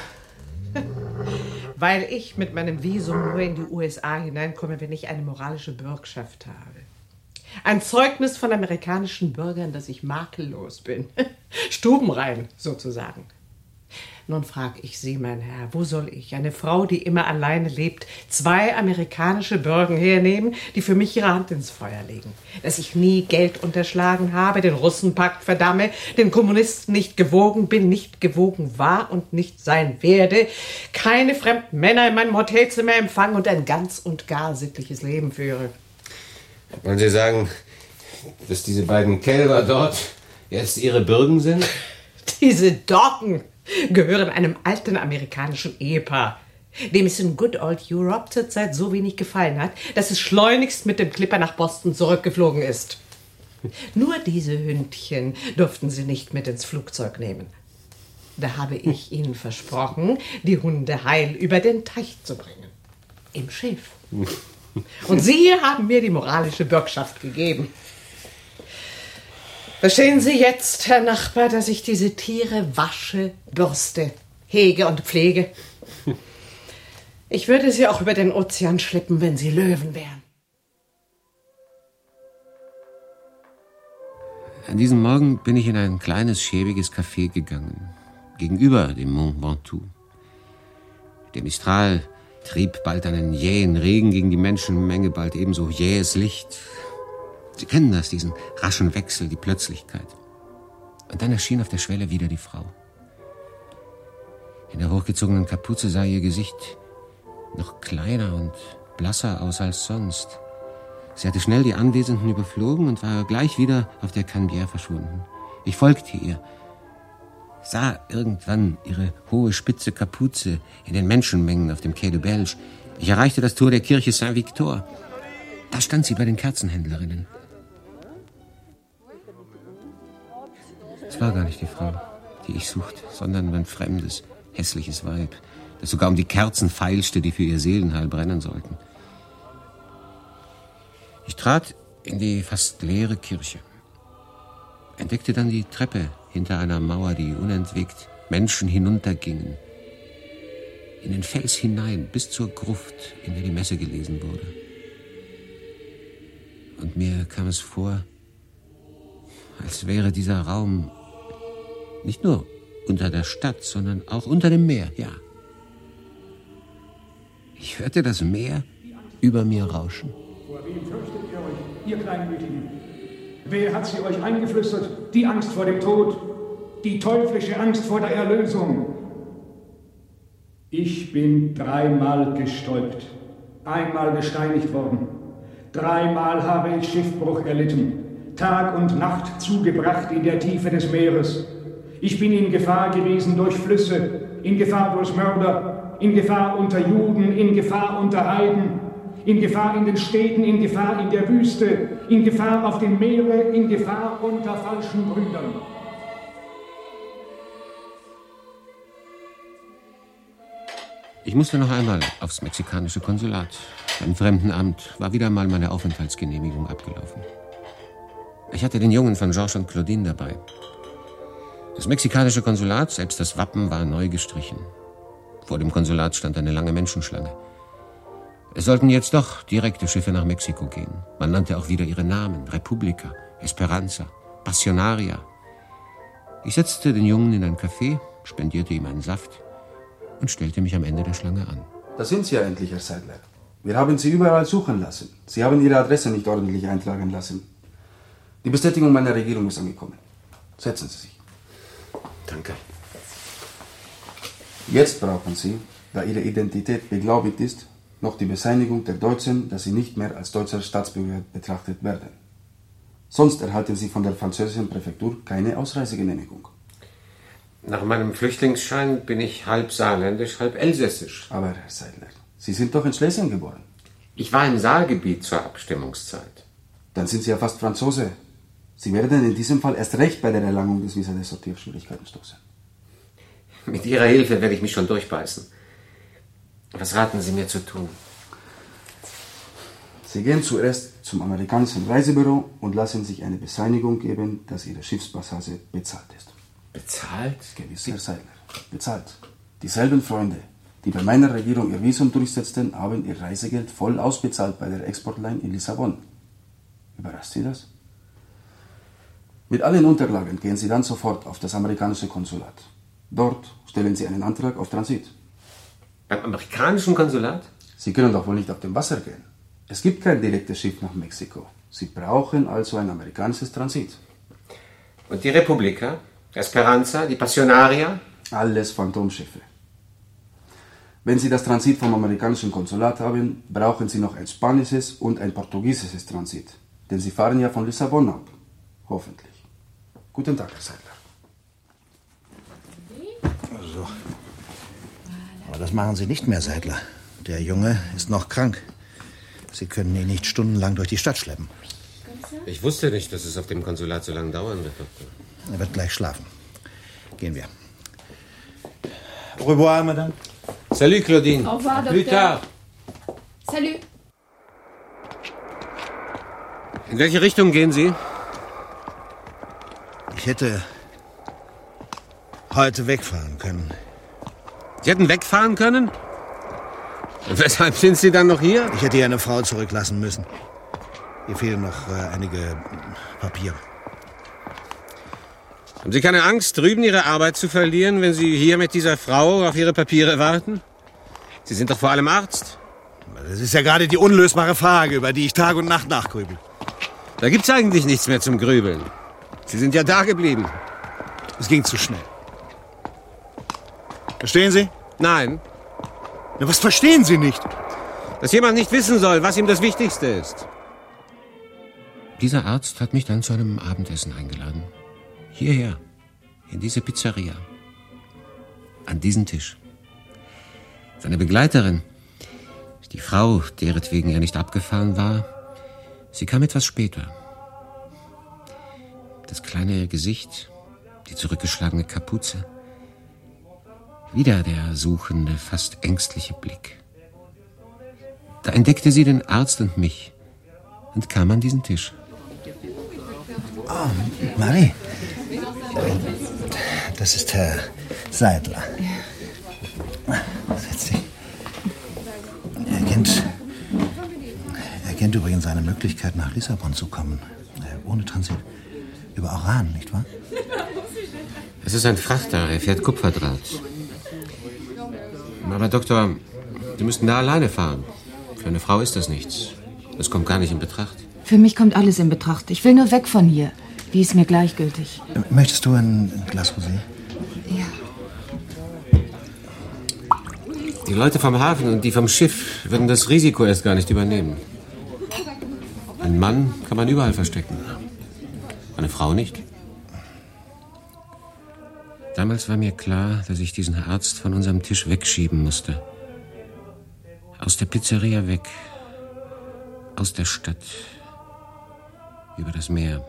Weil ich mit meinem Visum nur in die U S A hineinkomme, wenn ich eine moralische Bürgschaft habe. Ein Zeugnis von amerikanischen Bürgern, dass ich makellos bin. Stubenrein, sozusagen. Nun frage ich Sie, mein Herr, wo soll ich, eine Frau, die immer alleine lebt, zwei amerikanische Bürgen hernehmen, die für mich ihre Hand ins Feuer legen? Dass ich nie Geld unterschlagen habe, den Russenpakt verdamme, den Kommunisten nicht gewogen bin, nicht gewogen war und nicht sein werde, keine fremden Männer in meinem Hotelzimmer empfange und ein ganz und gar sittliches Leben führe. Wollen Sie sagen, dass diese beiden Kälber dort jetzt Ihre Bürgen sind? Diese Doggen gehören einem alten amerikanischen Ehepaar, dem es in Good Old Europe zurzeit so wenig gefallen hat, dass es schleunigst mit dem Clipper nach Boston zurückgeflogen ist. Nur diese Hündchen durften sie nicht mit ins Flugzeug nehmen. Da habe ich ihnen versprochen, die Hunde heil über den Teich zu bringen. Im Schiff. Und Sie haben mir die moralische Bürgschaft gegeben. Verstehen Sie jetzt, Herr Nachbar, dass ich diese Tiere wasche, bürste, hege und pflege? Ich würde sie auch über den Ozean schleppen, wenn sie Löwen wären. An diesem Morgen bin ich in ein kleines, schäbiges Café gegangen, gegenüber dem Mont Ventoux. Der Mistral trieb bald einen jähen Regen gegen die Menschenmenge, bald ebenso jähes Licht. Sie kennen das, diesen raschen Wechsel, die Plötzlichkeit. Und dann erschien auf der Schwelle wieder die Frau. In der hochgezogenen Kapuze sah ihr Gesicht noch kleiner und blasser aus als sonst. Sie hatte schnell die Anwesenden überflogen und war gleich wieder auf der Canebière verschwunden. Ich folgte ihr, sah irgendwann ihre hohe, spitze Kapuze in den Menschenmengen auf dem Quai de Belge. Ich erreichte das Tor der Kirche Saint-Victor. Da stand sie bei den Kerzenhändlerinnen. Es war gar nicht die Frau, die ich suchte, sondern ein fremdes, hässliches Weib, das sogar um die Kerzen feilschte, die für ihr Seelenheil brennen sollten. Ich trat in die fast leere Kirche, entdeckte dann die Treppe hinter einer Mauer, die unentwegt Menschen hinuntergingen, in den Fels hinein, bis zur Gruft, in der die Messe gelesen wurde. Und mir kam es vor, als wäre dieser Raum nicht nur unter der Stadt, sondern auch unter dem Meer, ja. Ich hörte das Meer über mir rauschen. Vor wem fürchtet ihr euch, ihr Kleinmütigen? Wer hat sie euch eingeflüstert? Die Angst vor dem Tod, die teuflische Angst vor der Erlösung. Ich bin dreimal gestäupt, einmal gesteinigt worden. Dreimal habe ich Schiffbruch erlitten, Tag und Nacht zugebracht in der Tiefe des Meeres. Ich bin in Gefahr gewesen durch Flüsse, in Gefahr durch Mörder, in Gefahr unter Juden, in Gefahr unter Heiden, in Gefahr in den Städten, in Gefahr in der Wüste, in Gefahr auf dem Meere, in Gefahr unter falschen Brüdern. Ich musste noch einmal aufs mexikanische Konsulat. Beim Fremdenamt war wieder mal meine Aufenthaltsgenehmigung abgelaufen. Ich hatte den Jungen von Georges und Claudine dabei. Das mexikanische Konsulat, selbst das Wappen, war neu gestrichen. Vor dem Konsulat stand eine lange Menschenschlange. Es sollten jetzt doch direkte Schiffe nach Mexiko gehen. Man nannte auch wieder ihre Namen: Republica, Esperanza, Passionaria. Ich setzte den Jungen in ein Café, spendierte ihm einen Saft und stellte mich am Ende der Schlange an. Da sind Sie ja endlich, Herr Seidler. Wir haben Sie überall suchen lassen. Sie haben Ihre Adresse nicht ordentlich eintragen lassen. Die Bestätigung meiner Regierung ist angekommen. Setzen Sie sich. Danke. Jetzt brauchen Sie, da Ihre Identität beglaubigt ist, noch die Bescheinigung der Deutschen, dass Sie nicht mehr als deutscher Staatsbürger betrachtet werden. Sonst erhalten Sie von der französischen Präfektur keine Ausreisegenehmigung. Nach meinem Flüchtlingsschein bin ich halb saarländisch, halb elsässisch. Aber, Herr Seidler, Sie sind doch in Schlesien geboren. Ich war im Saargebiet zur Abstimmungszeit. Dann sind Sie ja fast Franzose. Sie werden in diesem Fall erst recht bei der Erlangung des Visa der Sortierschwierigkeiten stoßen. Mit Ihrer Hilfe werde ich mich schon durchbeißen. Was raten Sie mir zu tun? Sie gehen zuerst zum amerikanischen Reisebüro und lassen sich eine Bescheinigung geben, dass Ihre Schiffspassage bezahlt ist. Bezahlt? Gewiss, Herr Seidler. Bezahlt. Dieselben Freunde, die bei meiner Regierung ihr Visum durchsetzten, haben ihr Reisegeld voll ausbezahlt bei der Exportline in Lissabon. Überrascht Sie das? Mit allen Unterlagen gehen Sie dann sofort auf das amerikanische Konsulat. Dort stellen Sie einen Antrag auf Transit. Beim amerikanischen Konsulat? Sie können doch wohl nicht auf dem Wasser gehen. Es gibt kein direktes Schiff nach Mexiko. Sie brauchen also ein amerikanisches Transit. Und die Republica? Esperanza? Die Passionaria? Alles Phantomschiffe. Wenn Sie das Transit vom amerikanischen Konsulat haben, brauchen Sie noch ein spanisches und ein portugiesisches Transit. Denn Sie fahren ja von Lissabon ab. Hoffentlich. Guten Tag, Herr Seidler. So. Aber das machen Sie nicht mehr, Seidler. Der Junge ist noch krank. Sie können ihn nicht stundenlang durch die Stadt schleppen. Ich wusste nicht, dass es auf dem Konsulat so lange dauern wird, Doktor. Er wird gleich schlafen. Gehen wir. Au revoir, Madame. Salut, Claudine. Au revoir, Plus tard. Salut. In welche Richtung gehen Sie? Ich hätte heute wegfahren können. Sie hätten wegfahren können? Und weshalb sind Sie dann noch hier? Ich hätte hier eine Frau zurücklassen müssen. Hier fehlen noch äh, einige Papiere. Haben Sie keine Angst, drüben Ihre Arbeit zu verlieren, wenn Sie hier mit dieser Frau auf Ihre Papiere warten? Sie sind doch vor allem Arzt. Das ist ja gerade die unlösbare Frage, über die ich Tag und Nacht nachgrübel. Da gibt's eigentlich nichts mehr zum Grübeln. Sie sind ja da geblieben. Es ging zu schnell. Verstehen Sie? Nein. Na, was verstehen Sie nicht? Dass jemand nicht wissen soll, was ihm das Wichtigste ist. Dieser Arzt hat mich dann zu einem Abendessen eingeladen. Hierher, in diese Pizzeria. An diesen Tisch. Seine Begleiterin, die Frau, deretwegen er nicht abgefahren war, sie kam etwas später. Das kleine Gesicht, die zurückgeschlagene Kapuze. Wieder der suchende, fast ängstliche Blick. Da entdeckte sie den Arzt und mich und kam an diesen Tisch. Oh, Marie. Das ist Herr Seidler. Setz dich. Er kennt, er kennt übrigens eine Möglichkeit, nach Lissabon zu kommen. Ohne Transit. Über Oran, nicht wahr? Es ist ein Frachter, er fährt Kupferdraht. Aber Doktor, Sie müssten da alleine fahren. Für eine Frau ist das nichts. Das kommt gar nicht in Betracht. Für mich kommt alles in Betracht. Ich will nur weg von hier. Die ist mir gleichgültig. Möchtest du ein Glas Rosé? Ja. Die Leute vom Hafen und die vom Schiff würden das Risiko erst gar nicht übernehmen. Einen Mann kann man überall verstecken. Eine Frau nicht. Damals war mir klar, dass ich diesen Arzt von unserem Tisch wegschieben musste. Aus der Pizzeria weg. Aus der Stadt. Über das Meer.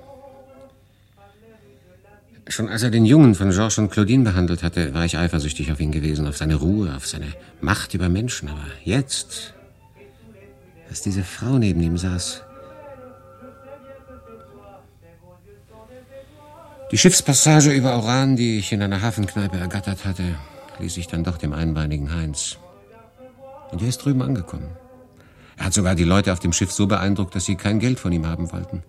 Schon als er den Jungen von Georges und Claudine behandelt hatte, war ich eifersüchtig auf ihn gewesen, auf seine Ruhe, auf seine Macht über Menschen. Aber jetzt, als diese Frau neben ihm saß... Die Schiffspassage über Oran, die ich in einer Hafenkneipe ergattert hatte, ließ ich dann doch dem einbeinigen Heinz. Und er ist drüben angekommen. Er hat sogar die Leute auf dem Schiff so beeindruckt, dass sie kein Geld von ihm haben wollten.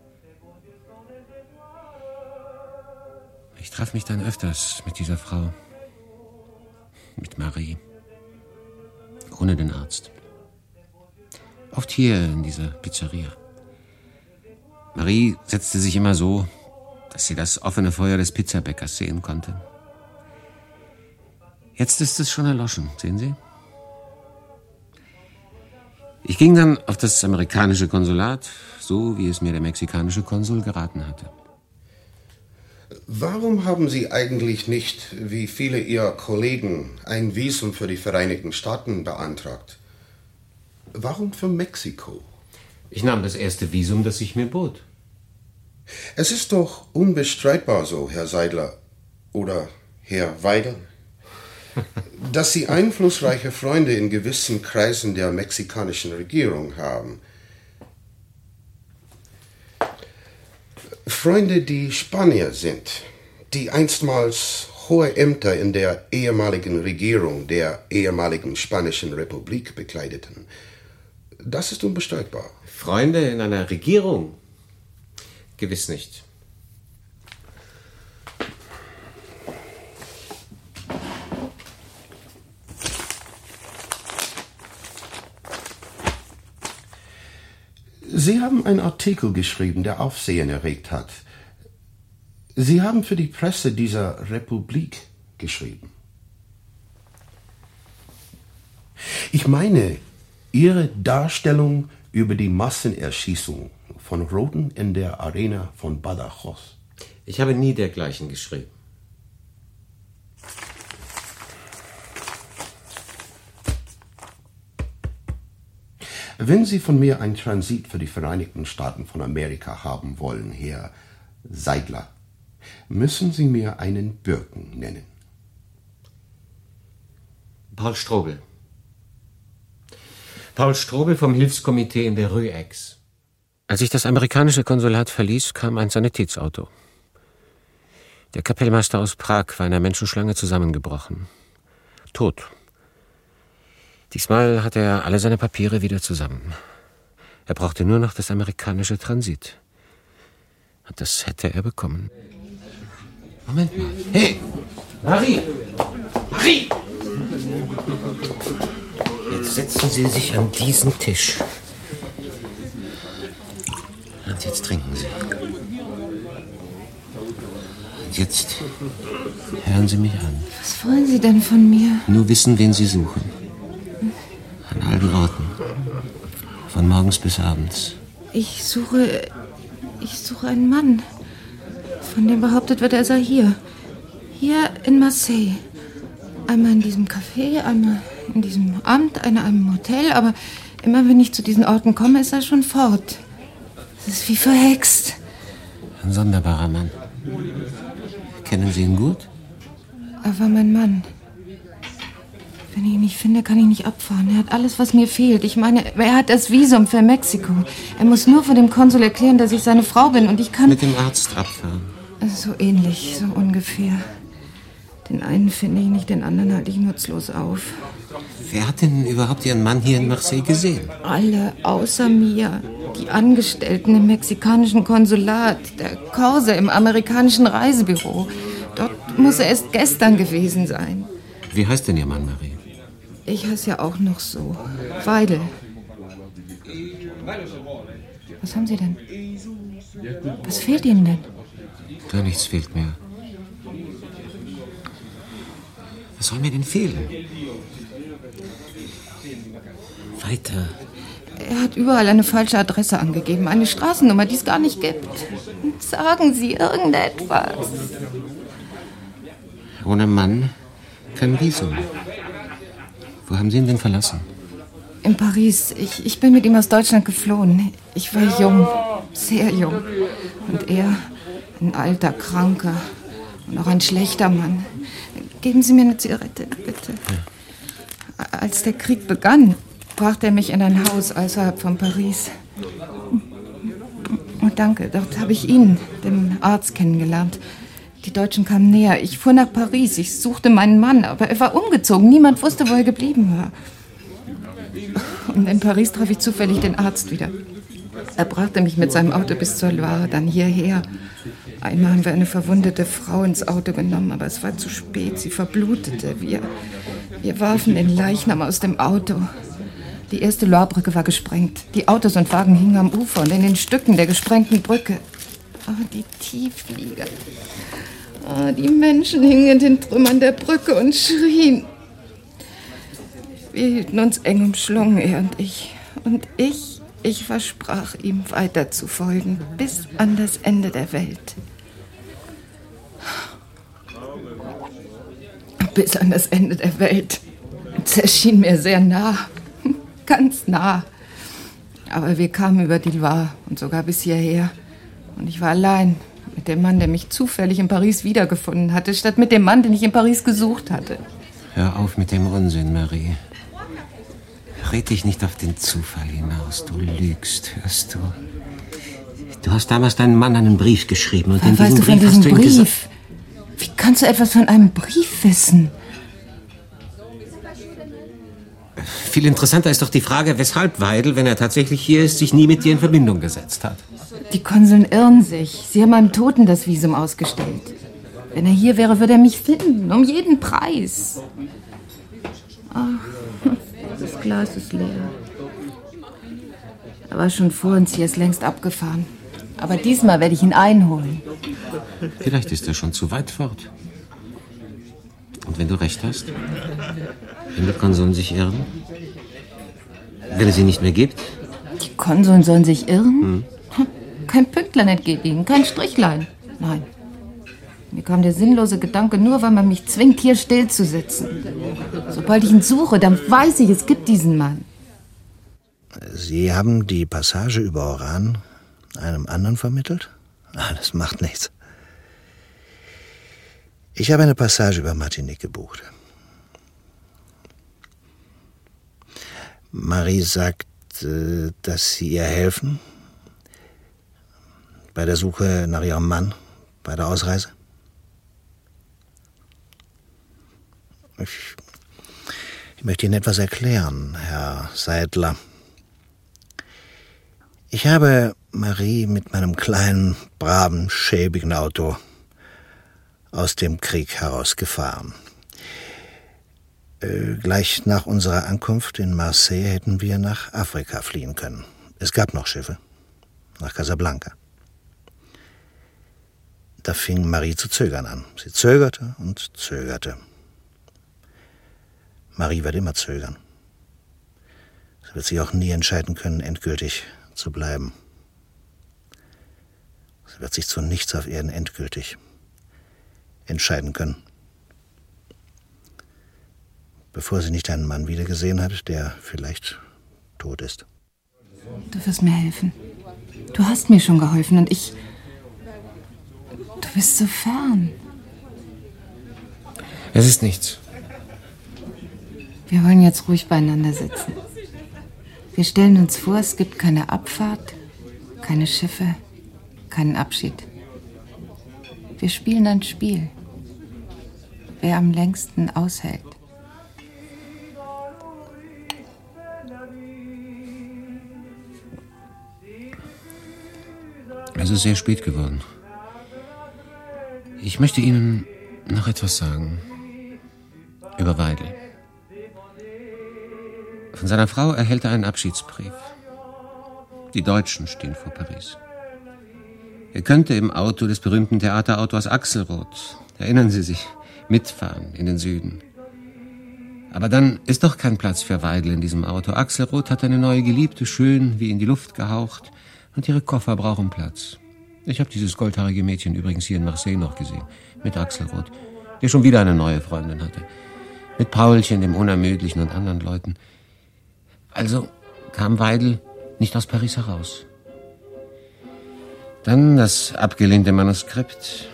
Ich traf mich dann öfters mit dieser Frau. Mit Marie. Ohne den Arzt. Oft hier in dieser Pizzeria. Marie setzte sich immer so, dass sie das offene Feuer des Pizzabäckers sehen konnte. Jetzt ist es schon erloschen, sehen Sie? Ich ging dann auf das amerikanische Konsulat, so wie es mir der mexikanische Konsul geraten hatte. Warum haben Sie eigentlich nicht, wie viele Ihrer Kollegen, ein Visum für die Vereinigten Staaten beantragt? Warum für Mexiko? Ich nahm das erste Visum, das sich mir bot. Es ist doch unbestreitbar so, Herr Seidler oder Herr Weidel, dass Sie einflussreiche Freunde in gewissen Kreisen der mexikanischen Regierung haben. Freunde, die Spanier sind, die einstmals hohe Ämter in der ehemaligen Regierung der ehemaligen Spanischen Republik bekleideten. Das ist unbestreitbar. Freunde in einer Regierung? Gewiss nicht. Sie haben einen Artikel geschrieben, der Aufsehen erregt hat. Sie haben für die Presse dieser Republik geschrieben. Ich meine, Ihre Darstellung über die Massenerschießung von Roten in der Arena von Badajoz. Ich habe nie dergleichen geschrieben. Wenn Sie von mir einen Transit für die Vereinigten Staaten von Amerika haben wollen, Herr Seidler, müssen Sie mir einen Bürgen nennen. Paul Strobel. Paul Strobel vom Hilfskomitee in der Rue Aix. Als ich das amerikanische Konsulat verließ, kam ein Sanitätsauto. Der Kapellmeister aus Prag war in einer Menschenschlange zusammengebrochen. Tot. Diesmal hatte er alle seine Papiere wieder zusammen. Er brauchte nur noch das amerikanische Transit. Und das hätte er bekommen. Moment mal. Hey! Marie! Marie! Jetzt setzen Sie sich an diesen Tisch. Und jetzt trinken Sie. Und jetzt hören Sie mich an. Was wollen Sie denn von mir? Nur wissen, wen Sie suchen. An allen Orten. Von morgens bis abends. Ich suche... Ich suche einen Mann. Von dem behauptet wird, er sei hier. Hier in Marseille. Einmal in diesem Café, einmal in diesem Amt, einmal in einem Hotel. Aber immer wenn ich zu diesen Orten komme, ist er schon fort. Es ist wie verhext. Ein sonderbarer Mann. Kennen Sie ihn gut? Er war mein Mann. Wenn ich ihn nicht finde, kann ich nicht abfahren. Er hat alles, was mir fehlt. Ich meine, er hat das Visum für Mexiko. Er muss nur vor dem Konsul erklären, dass ich seine Frau bin und ich kann... Mit dem Arzt abfahren. So ähnlich, so ungefähr. Den einen finde ich nicht, den anderen halte ich nutzlos auf. Wer hat denn überhaupt Ihren Mann hier in Marseille gesehen? Alle außer mir. Die Angestellten im mexikanischen Konsulat, der Korse im amerikanischen Reisebüro. Dort muss er erst gestern gewesen sein. Wie heißt denn Ihr Mann, Marie? Ich heiße ja auch noch so. Weidel. Was haben Sie denn? Was fehlt Ihnen denn? Gar nichts fehlt mir. Was soll mir denn fehlen? Weiter. Er hat überall eine falsche Adresse angegeben. Eine Straßennummer, die es gar nicht gibt. Sagen Sie irgendetwas. Ohne Mann kein Visum. Wo haben Sie ihn denn verlassen? In Paris. Ich, ich bin mit ihm aus Deutschland geflohen. Ich war jung, sehr jung. Und er, ein alter, kranker und auch ein schlechter Mann. Geben Sie mir eine Zigarette, bitte. Ja. Als der Krieg begann, brachte er mich in ein Haus außerhalb von Paris. Oh, danke, dort habe ich ihn, den Arzt, kennengelernt. Die Deutschen kamen näher. Ich fuhr nach Paris. Ich suchte meinen Mann, aber er war umgezogen. Niemand wusste, wo er geblieben war. Und in Paris traf ich zufällig den Arzt wieder. Er brachte mich mit seinem Auto bis zur Loire, dann hierher. Einmal haben wir eine verwundete Frau ins Auto genommen, aber es war zu spät. Sie verblutete. Wir, wir warfen den Leichnam aus dem Auto. Die erste Loirebrücke war gesprengt. Die Autos und Wagen hingen am Ufer und in den Stücken der gesprengten Brücke. Oh, die Tiefflieger. Oh, die Menschen hingen in den Trümmern der Brücke und schrien. Wir hielten uns eng umschlungen, er und ich. Und ich, ich versprach ihm, weiter zu folgen, bis an das Ende der Welt. Bis an das Ende der Welt. Es erschien mir sehr nah. Ganz nah. Aber wir kamen über die Loire und sogar bis hierher. Und ich war allein mit dem Mann, der mich zufällig in Paris wiedergefunden hatte, statt mit dem Mann, den ich in Paris gesucht hatte. Hör auf mit dem Unsinn, Marie. Red dich nicht auf den Zufall hinaus. Du lügst, hörst du? Du hast damals deinem Mann einen Brief geschrieben. Und in weißt diesem du von Brief diesem hast du ihm Brief? gesagt... Wie kannst du etwas von einem Brief wissen? Viel interessanter ist doch die Frage, weshalb Weidel, wenn er tatsächlich hier ist, sich nie mit dir in Verbindung gesetzt hat. Die Konsuln irren sich. Sie haben einem Toten das Visum ausgestellt. Wenn er hier wäre, würde er mich finden. Um jeden Preis. Ach, das Glas ist leer. Er war schon vor uns, hier ist längst abgefahren. Aber diesmal werde ich ihn einholen. Vielleicht ist er schon zu weit fort. Und wenn du recht hast, wenn die Konsuln sich irren, wenn es sie nicht mehr gibt? Die Konsuln sollen sich irren? Hm. Kein Pünktlein entgeht ihnen, kein Strichlein. Nein. Mir kam der sinnlose Gedanke nur, weil man mich zwingt, hier still zu sitzen. Sobald ich ihn suche, dann weiß ich, es gibt diesen Mann. Sie haben die Passage über Oran einem anderen vermittelt? Ah, das macht nichts. Ich habe eine Passage über Martinique gebucht. Marie sagt, dass Sie ihr helfen bei der Suche nach ihrem Mann, bei der Ausreise. Ich, ich möchte Ihnen etwas erklären, Herr Seidler. Ich habe Marie mit meinem kleinen, braven, schäbigen Auto aus dem Krieg herausgefahren. Äh, gleich nach unserer Ankunft in Marseille hätten wir nach Afrika fliehen können. Es gab noch Schiffe, nach Casablanca. Da fing Marie zu zögern an. Sie zögerte und zögerte. Marie wird immer zögern. Sie wird sich auch nie entscheiden können, endgültig zu bleiben. Sie wird sich zu nichts auf Erden endgültig entscheiden können. Bevor sie nicht einen Mann wiedergesehen hat, der vielleicht tot ist. Du wirst mir helfen. Du hast mir schon geholfen und ich... Du bist so fern. Es ist nichts. Wir wollen jetzt ruhig beieinander sitzen. Wir stellen uns vor, es gibt keine Abfahrt, keine Schiffe, keinen Abschied. Wir spielen ein Spiel. Wer am längsten aushält. Es ist sehr spät geworden. Ich möchte Ihnen noch etwas sagen. Über Weidel. Von seiner Frau erhält er einen Abschiedsbrief. Die Deutschen stehen vor Paris. Er könnte im Auto des berühmten Theaterautors Axelrod, erinnern Sie sich, mitfahren in den Süden. Aber dann ist doch kein Platz für Weidel in diesem Auto. Axelrod hat eine neue Geliebte, schön wie in die Luft gehaucht, und ihre Koffer brauchen Platz. Ich habe dieses goldhaarige Mädchen übrigens hier in Marseille noch gesehen, mit Axelrod, der schon wieder eine neue Freundin hatte. Mit Paulchen, dem Unermüdlichen, und anderen Leuten. Also kam Weidel nicht aus Paris heraus. Dann das abgelehnte Manuskript.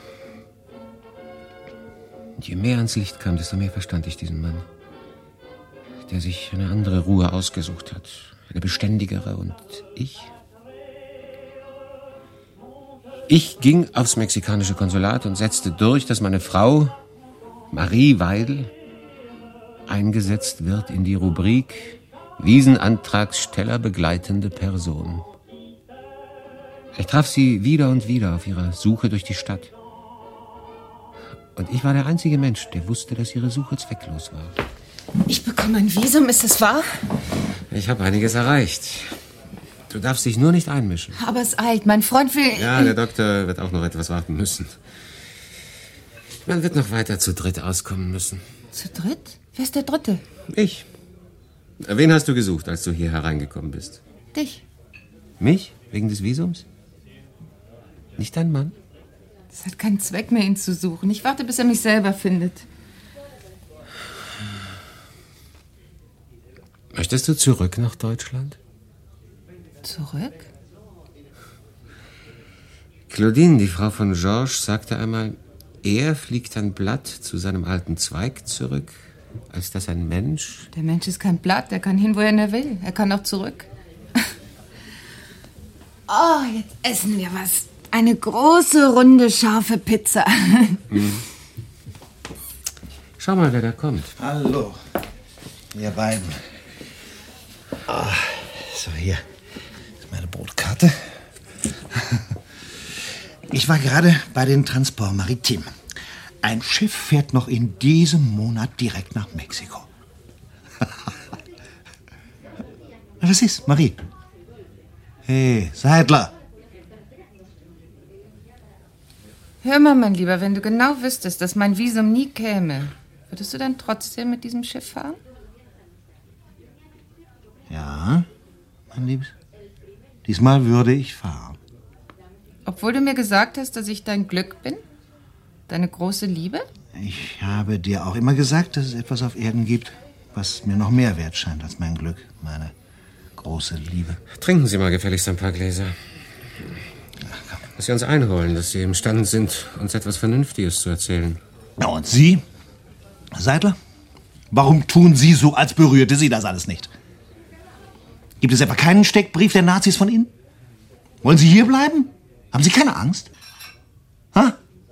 Und je mehr ans Licht kam, desto mehr verstand ich diesen Mann, der sich eine andere Ruhe ausgesucht hat, eine beständigere. Und ich? Ich ging aufs mexikanische Konsulat und setzte durch, dass meine Frau, Marie Weidel, eingesetzt wird in die Rubrik Wiesenantragsteller begleitende Person. Ich traf sie wieder und wieder auf ihrer Suche durch die Stadt. Und ich war der einzige Mensch, der wusste, dass ihre Suche zwecklos war. Ich bekomme ein Visum, ist das wahr? Ich habe einiges erreicht. Du darfst dich nur nicht einmischen. Aber es eilt, mein Freund will... Ja, der Doktor wird auch noch etwas warten müssen. Man wird noch weiter zu dritt auskommen müssen. Zu dritt? Wer ist der Dritte? Ich. Wen hast du gesucht, als du hier hereingekommen bist? Dich. Mich? Wegen des Visums? Nicht dein Mann? Es hat keinen Zweck mehr, ihn zu suchen. Ich warte, bis er mich selber findet. Möchtest du zurück nach Deutschland? Zurück? Claudine, die Frau von Georges, sagte einmal, eher fliegt ein Blatt zu seinem alten Zweig zurück, als dass ein Mensch... Der Mensch ist kein Blatt, er kann hin, wohin er will. Er kann auch zurück. Oh, jetzt essen wir was. Eine große, runde, scharfe Pizza. Mhm. Schau mal, wer da kommt. Hallo, ihr beiden. Oh, so, hier ist meine Brotkarte. Ich war gerade bei den Transport Maritim. Ein Schiff fährt noch in diesem Monat direkt nach Mexiko. Was ist, Marie? Hey, Seidler. Hör mal, mein Lieber, wenn du genau wüsstest, dass mein Visum nie käme, würdest du dann trotzdem mit diesem Schiff fahren? Ja, mein Liebes. Diesmal würde ich fahren. Obwohl du mir gesagt hast, dass ich dein Glück bin? Deine große Liebe? Ich habe dir auch immer gesagt, dass es etwas auf Erden gibt, was mir noch mehr wert scheint als mein Glück, meine große Liebe. Trinken Sie mal gefälligst ein paar Gläser. Dass Sie uns einholen, dass Sie imstande sind, uns etwas Vernünftiges zu erzählen. Na und Sie, Seidler? Warum tun Sie so, als berührte Sie das alles nicht? Gibt es etwa keinen Steckbrief der Nazis von Ihnen? Wollen Sie hier bleiben? Haben Sie keine Angst? Ha?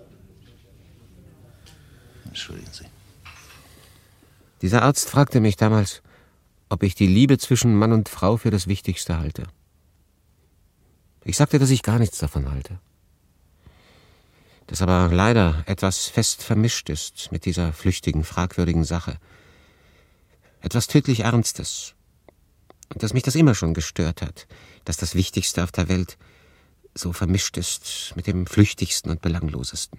Entschuldigen Sie. Dieser Arzt fragte mich damals, ob ich die Liebe zwischen Mann und Frau für das Wichtigste halte. Ich sagte, dass ich gar nichts davon halte. Dass aber leider etwas fest vermischt ist mit dieser flüchtigen, fragwürdigen Sache. Etwas tödlich Ernstes. Und dass mich das immer schon gestört hat, dass das Wichtigste auf der Welt so vermischt ist mit dem Flüchtigsten und Belanglosesten.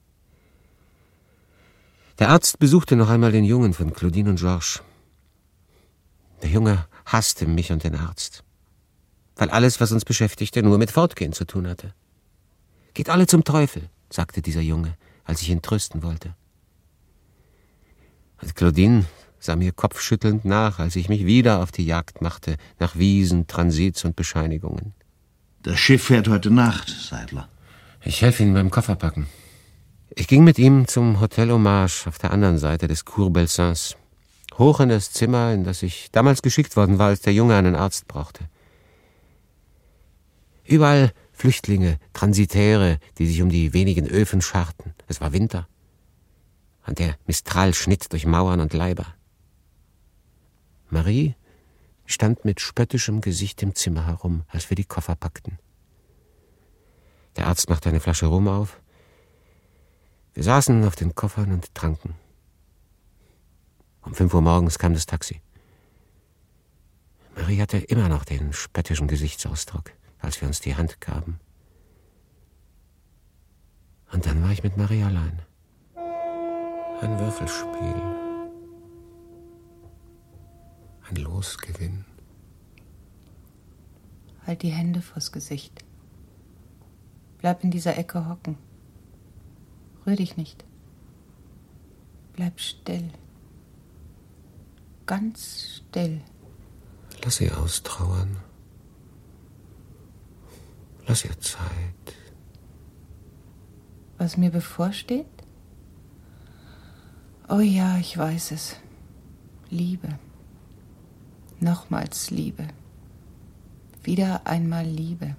Der Arzt besuchte noch einmal den Jungen von Claudine und Georges. Der Junge hasste mich und den Arzt, weil alles, was uns beschäftigte, nur mit Fortgehen zu tun hatte. Geht alle zum Teufel, sagte dieser Junge, als ich ihn trösten wollte. Und Claudine sah mir kopfschüttelnd nach, als ich mich wieder auf die Jagd machte, nach Wiesen, Transits und Bescheinigungen. Das Schiff fährt heute Nacht, Seidler. Ich helfe Ihnen beim Kofferpacken. Ich ging mit ihm zum Hotel Hommage auf der anderen Seite des Cours Belsains, hoch in das Zimmer, in das ich damals geschickt worden war, als der Junge einen Arzt brauchte. Überall Flüchtlinge, Transitäre, die sich um die wenigen Öfen scharten. Es war Winter. Und der Mistral schnitt durch Mauern und Leiber. Marie stand mit spöttischem Gesicht im Zimmer herum, als wir die Koffer packten. Der Arzt machte eine Flasche Rum auf. Wir saßen auf den Koffern und tranken. Um fünf Uhr morgens kam das Taxi. Marie hatte immer noch den spöttischen Gesichtsausdruck, als wir uns die Hand gaben. Und dann war ich mit Marie allein. Ein Würfelspiel. Ein Losgewinn. Halt die Hände vors Gesicht. Bleib in dieser Ecke hocken. Rühr dich nicht. Bleib still. Ganz still. Lass sie austrauern. Lass ihr Zeit. Was mir bevorsteht? Oh ja, ich weiß es. Liebe. Nochmals Liebe. Wieder einmal Liebe.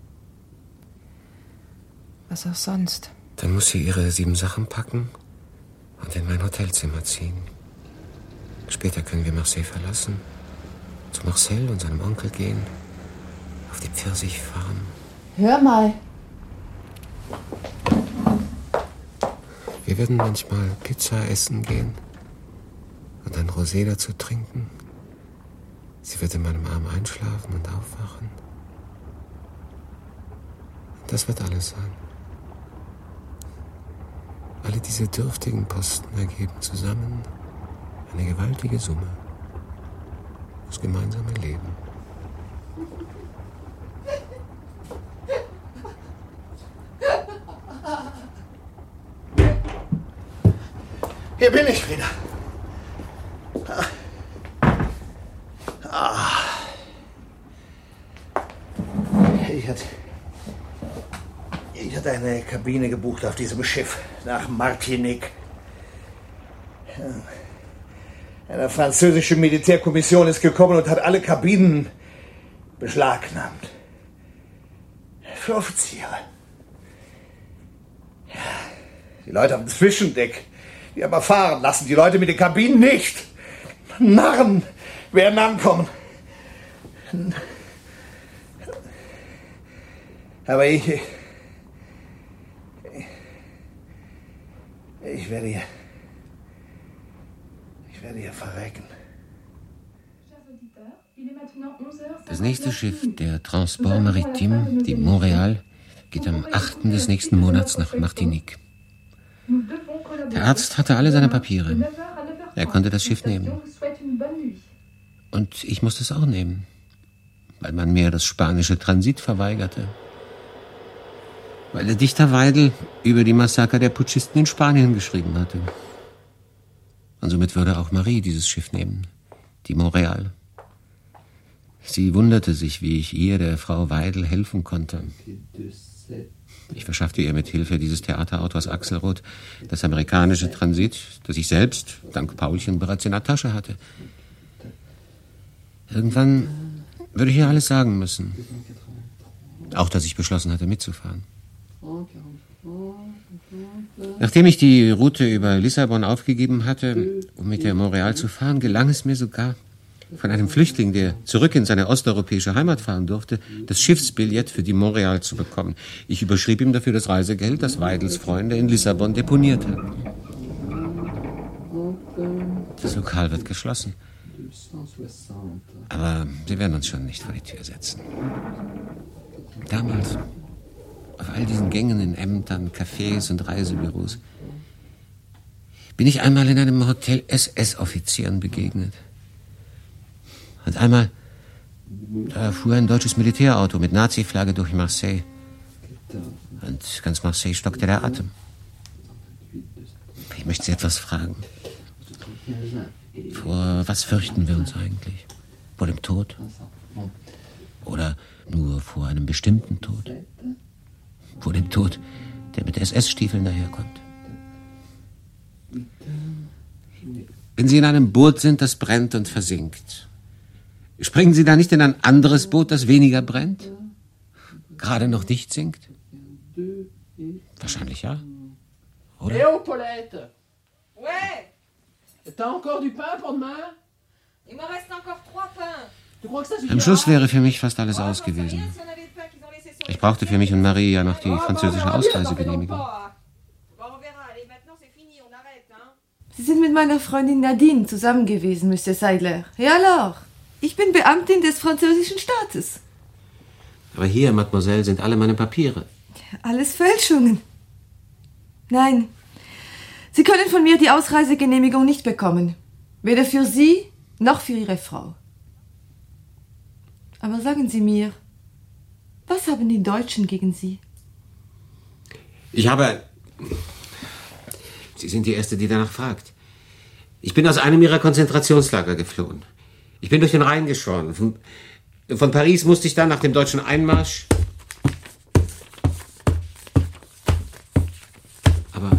Was auch sonst. Dann muss sie ihre sieben Sachen packen und in mein Hotelzimmer ziehen. Später können wir Marseille verlassen, zu Marcel und seinem Onkel gehen, auf die Pfirsichfarm. Hör mal. Wir werden manchmal Pizza essen gehen und ein Rosé dazu trinken. Sie wird in meinem Arm einschlafen und aufwachen. Das wird alles sein. Alle diese dürftigen Posten ergeben zusammen eine gewaltige Summe. Das gemeinsame Leben. Hier bin ich wieder. Ah. Ich hatte, ich hatte eine Kabine gebucht auf diesem Schiff nach Martinique. Eine französische Militärkommission ist gekommen und hat alle Kabinen beschlagnahmt. Für Offiziere. Die Leute auf dem Zwischendeck, die haben fahren lassen, die Leute mit den Kabinen nicht. Narren werden ankommen. Aber ich... Ich werde hier... Ich werde hier verrecken. Das nächste Schiff, der Transport Maritime, die Montréal, geht am achten des nächsten Monats nach Martinique. Der Arzt hatte alle seine Papiere. Er konnte das Schiff nehmen. Und ich musste es auch nehmen, weil man mir das spanische Transit verweigerte. Weil der Dichter Weidel über die Massaker der Putschisten in Spanien geschrieben hatte. Und somit würde auch Marie dieses Schiff nehmen, die Montréal. Sie wunderte sich, wie ich ihr, der Frau Weidel, helfen konnte. Ich verschaffte ihr mit Hilfe dieses Theaterautors Axelrod das amerikanische Transit, das ich selbst, dank Paulchen, bereits in der Tasche hatte. Irgendwann würde ich ihr alles sagen müssen. Auch, dass ich beschlossen hatte, mitzufahren. Nachdem ich die Route über Lissabon aufgegeben hatte, um mit der Montréal zu fahren, gelang es mir sogar, von einem Flüchtling, der zurück in seine osteuropäische Heimat fahren durfte, das Schiffsbillett für die Montréal zu bekommen. Ich überschrieb ihm dafür das Reisegeld, das Weidels Freunde in Lissabon deponiert hatten. Das Lokal wird geschlossen. Aber sie werden uns schon nicht vor die Tür setzen. Damals, auf all diesen Gängen in Ämtern, Cafés und Reisebüros, bin ich einmal in einem Hotel S S-Offizieren begegnet. Und einmal, da fuhr ein deutsches Militärauto mit Nazi-Flagge durch Marseille. Und ganz Marseille stockte der Atem. Ich möchte Sie etwas fragen. Vor was fürchten wir uns eigentlich? Vor dem Tod? Oder nur vor einem bestimmten Tod? Vor dem Tod, der mit S S-Stiefeln daherkommt? Wenn Sie in einem Boot sind, das brennt und versinkt, springen Sie da nicht in ein anderes Boot, das weniger brennt? Gerade noch nicht sinkt? Wahrscheinlich ja. Oder? Eh oh, Paulette! Ouais! T'as encore du pain pour demain? Il me reste encore trois pains. Tu crois que ça suffira? Am Schluss wäre für mich fast alles aus gewesen. Ich brauchte für mich und Marie ja noch die französische Ausreisegenehmigung. Sie sind mit meiner Freundin Nadine zusammen gewesen, Monsieur Seidler. Ja, alors. Ich bin Beamtin des französischen Staates. Aber hier, Mademoiselle, sind alle meine Papiere. Alles Fälschungen. Nein, Sie können von mir die Ausreisegenehmigung nicht bekommen. Weder für Sie noch für Ihre Frau. Aber sagen Sie mir, was haben die Deutschen gegen Sie? Ich habe... Sie sind die Erste, die danach fragt. Ich bin aus einem ihrer Konzentrationslager geflohen. Ich bin durch den Rhein geschoren. Von, von Paris musste ich dann nach dem deutschen Einmarsch... Aber...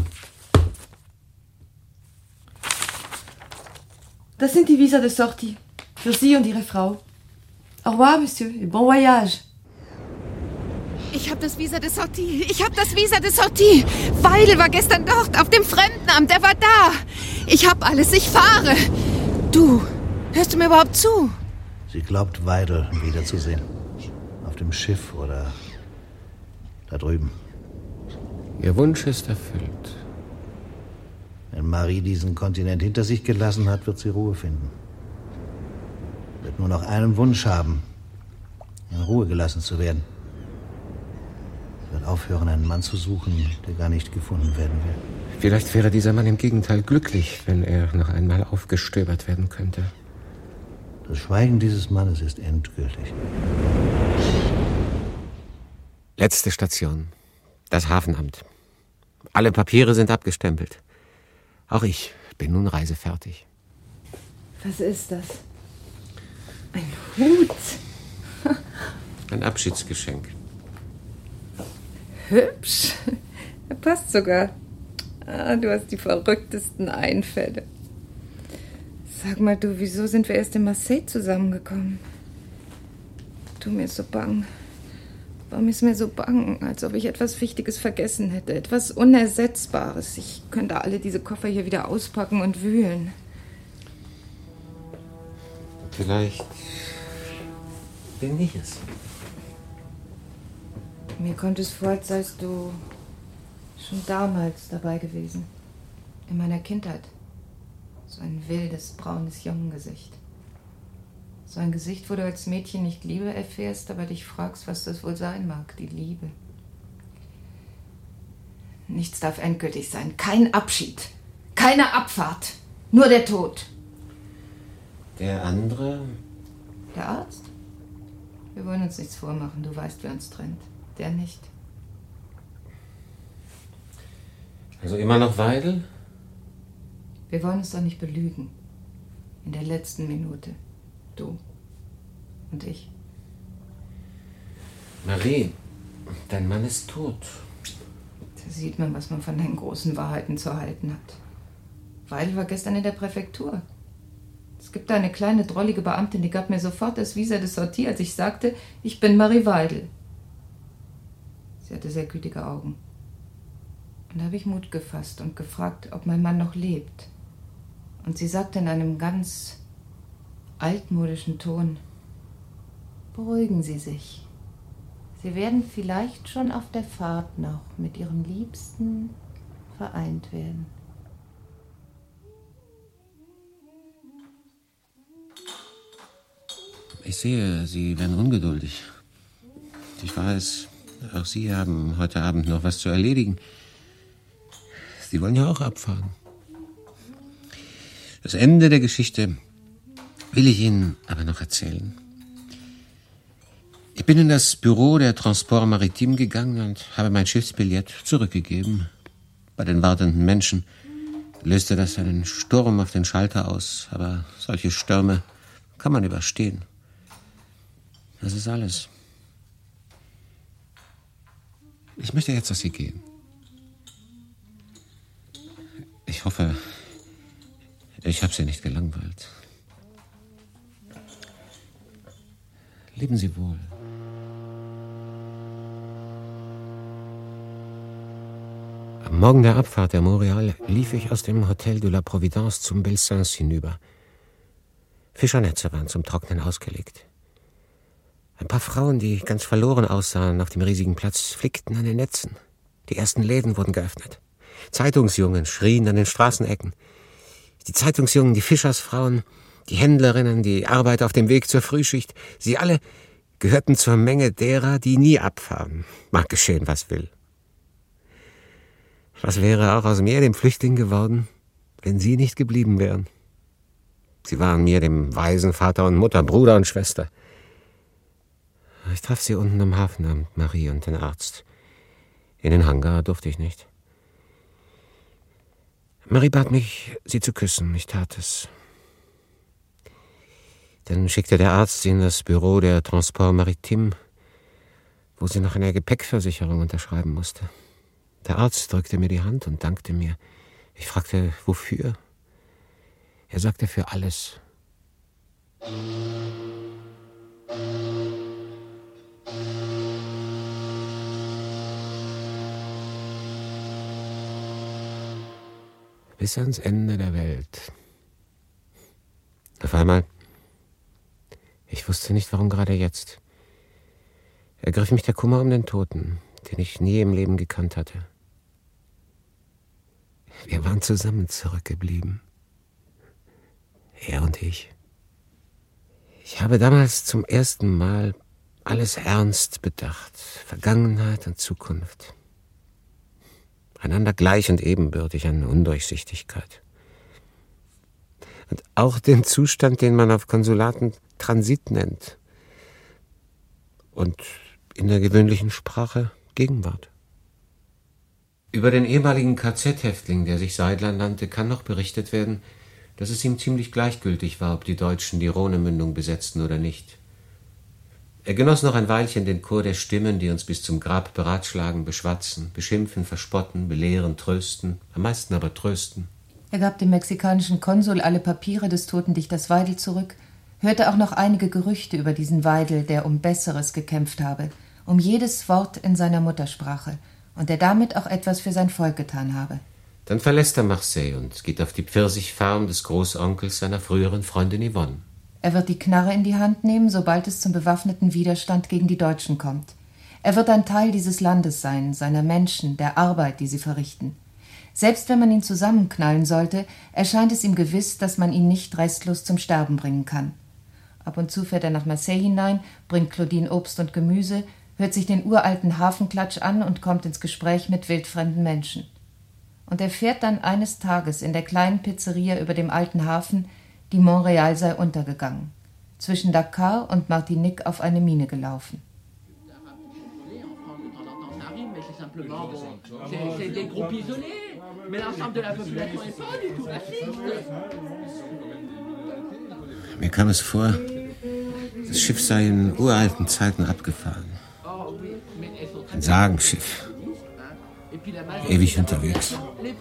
Das sind die Visa de sortie. Für Sie und Ihre Frau. Au revoir, Monsieur, et bon voyage. Ich habe das Visa de sortie. Ich habe das Visa de sortie. Weidel war gestern dort, auf dem Fremdenamt. Er war da. Ich habe alles. Ich fahre. Du, hörst du mir überhaupt zu? Sie glaubt, Weidel wiederzusehen. Auf dem Schiff oder da drüben. Ihr Wunsch ist erfüllt. Wenn Marie diesen Kontinent hinter sich gelassen hat, wird sie Ruhe finden. Wird nur noch einen Wunsch haben, in Ruhe gelassen zu werden. Sie wird aufhören, einen Mann zu suchen, der gar nicht gefunden werden will. Vielleicht wäre dieser Mann im Gegenteil glücklich, wenn er noch einmal aufgestöbert werden könnte. Das Schweigen dieses Mannes ist endgültig. Letzte Station. Das Hafenamt. Alle Papiere sind abgestempelt. Auch ich bin nun reisefertig. Was ist das? Ein Hut. Ein Abschiedsgeschenk. Hübsch. Er passt sogar. Ah, du hast die verrücktesten Einfälle. Sag mal, du, wieso sind wir erst in Marseille zusammengekommen? Du, mir ist so bang. Warum ist mir so bang, als ob ich etwas Wichtiges vergessen hätte? Etwas Unersetzbares. Ich könnte alle diese Koffer hier wieder auspacken und wühlen. Vielleicht bin ich es. Mir kommt es vor, als seist du schon damals dabei gewesen. In meiner Kindheit. So ein wildes, braunes Jungengesicht. So ein Gesicht, wo du als Mädchen nicht Liebe erfährst, aber dich fragst, was das wohl sein mag, die Liebe. Nichts darf endgültig sein. Kein Abschied. Keine Abfahrt. Nur der Tod. Der andere? Der Arzt? Wir wollen uns nichts vormachen. Du weißt, wer uns trennt. Der nicht. Also immer noch Weidel? Wir wollen uns doch nicht belügen. In der letzten Minute. Du und ich. Marie, dein Mann ist tot. Da sieht man, was man von den großen Wahrheiten zu halten hat. Weidel war gestern in der Präfektur. Es gibt da eine kleine, drollige Beamtin, die gab mir sofort das Visa de sortie, als ich sagte, ich bin Marie Weidel. Sie hatte sehr gütige Augen. Und da habe ich Mut gefasst und gefragt, ob mein Mann noch lebt. Und sie sagte in einem ganz altmodischen Ton, beruhigen Sie sich. Sie werden vielleicht schon auf der Fahrt noch mit Ihrem Liebsten vereint werden. Ich sehe, Sie werden ungeduldig. Ich weiß, auch Sie haben heute Abend noch was zu erledigen. Sie wollen ja auch abfahren. Das Ende der Geschichte will ich Ihnen aber noch erzählen. Ich bin in das Büro der Transport Maritim gegangen und habe mein Schiffsbillett zurückgegeben. Bei den wartenden Menschen löste das einen Sturm auf den Schalter aus, aber solche Stürme kann man überstehen. Das ist alles. Ich möchte jetzt, dass Sie gehen. Ich hoffe, ich habe Sie nicht gelangweilt. Leben Sie wohl. Am Morgen der Abfahrt der Montreal lief ich aus dem Hotel de la Providence zum Belsain's hinüber. Fischernetze waren zum Trocknen ausgelegt. Ein paar Frauen, die ganz verloren aussahen auf dem riesigen Platz, flickten an den Netzen. Die ersten Läden wurden geöffnet. Zeitungsjungen schrien an den Straßenecken. Die Zeitungsjungen, die Fischersfrauen, die Händlerinnen, die Arbeiter auf dem Weg zur Frühschicht, sie alle gehörten zur Menge derer, die nie abfahren. Mag geschehen, was will. Was wäre auch aus mir, dem Flüchtling, geworden, wenn Sie nicht geblieben wären? Sie waren mir, dem Waisen, Vater und Mutter, Bruder und Schwester. Ich traf Sie unten am Hafenamt, Marie und den Arzt. In den Hangar durfte ich nicht. Marie bat mich, sie zu küssen. Ich tat es. Dann schickte der Arzt sie in das Büro der Transport Maritim, wo sie noch eine Gepäckversicherung unterschreiben musste. Der Arzt drückte mir die Hand und dankte mir. Ich fragte, wofür? Er sagte, für alles. Bis ans Ende der Welt. Auf einmal, ich wusste nicht, warum gerade jetzt, ergriff mich der Kummer um den Toten, den ich nie im Leben gekannt hatte. Wir waren zusammen zurückgeblieben. Er und ich. Ich habe damals zum ersten Mal alles ernst bedacht, Vergangenheit und Zukunft. Einander gleich und ebenbürtig an Undurchsichtigkeit. Und auch den Zustand, den man auf Konsulaten Transit nennt. Und in der gewöhnlichen Sprache Gegenwart. Über den ehemaligen K Z-Häftling, der sich Seidler nannte, kann noch berichtet werden, dass es ihm ziemlich gleichgültig war, ob die Deutschen die Rhonemündung besetzten oder nicht. Er genoss noch ein Weilchen den Chor der Stimmen, die uns bis zum Grab beratschlagen, beschwatzen, beschimpfen, verspotten, belehren, trösten, am meisten aber trösten. Er gab dem mexikanischen Konsul alle Papiere des toten Dichters Weidel zurück, hörte auch noch einige Gerüchte über diesen Weidel, der um Besseres gekämpft habe, um jedes Wort in seiner Muttersprache, und der damit auch etwas für sein Volk getan habe. Dann verlässt er Marseille und geht auf die Pfirsichfarm des Großonkels seiner früheren Freundin Yvonne. Er wird die Knarre in die Hand nehmen, sobald es zum bewaffneten Widerstand gegen die Deutschen kommt. Er wird ein Teil dieses Landes sein, seiner Menschen, der Arbeit, die sie verrichten. Selbst wenn man ihn zusammenknallen sollte, erscheint es ihm gewiss, dass man ihn nicht restlos zum Sterben bringen kann. Ab und zu fährt er nach Marseille hinein, bringt Claudine Obst und Gemüse, hört sich den uralten Hafenklatsch an und kommt ins Gespräch mit wildfremden Menschen. Und er fährt dann eines Tages in der kleinen Pizzeria über dem alten Hafen, die Montreal sei untergegangen, zwischen Dakar und Martinique auf eine Mine gelaufen. Mir kam es vor, das Schiff sei in uralten Zeiten abgefahren. Ein Sagenschiff. Ewig unterwegs.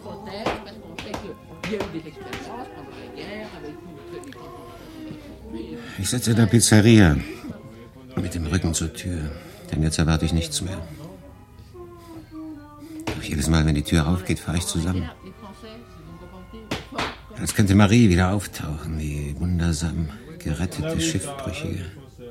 Ich sitze in der Pizzeria mit dem Rücken zur Tür, denn jetzt erwarte ich nichts mehr. Doch jedes Mal, wenn die Tür aufgeht, fahre ich zusammen. Als könnte Marie wieder auftauchen, die wundersam gerettete Schiffbrüchige.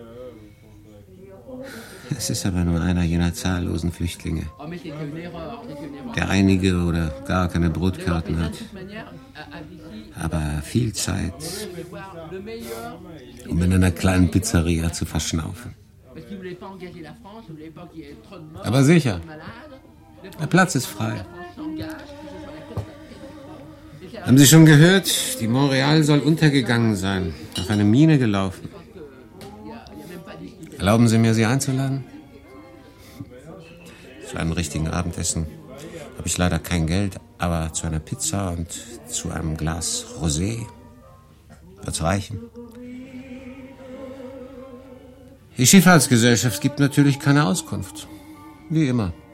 Es ist aber nur einer jener zahllosen Flüchtlinge, der einige oder gar keine Brotkarten hat, aber viel Zeit, um in einer kleinen Pizzeria zu verschnaufen. Aber sicher, der Platz ist frei. Haben Sie schon gehört? Die Montreal soll untergegangen sein, auf eine Mine gelaufen. Erlauben Sie mir, Sie einzuladen? Zu einem richtigen Abendessen habe ich leider kein Geld, aber zu einer Pizza und zu einem Glas Rosé wird's reichen. Die Schifffahrtsgesellschaft gibt natürlich keine Auskunft. Wie immer.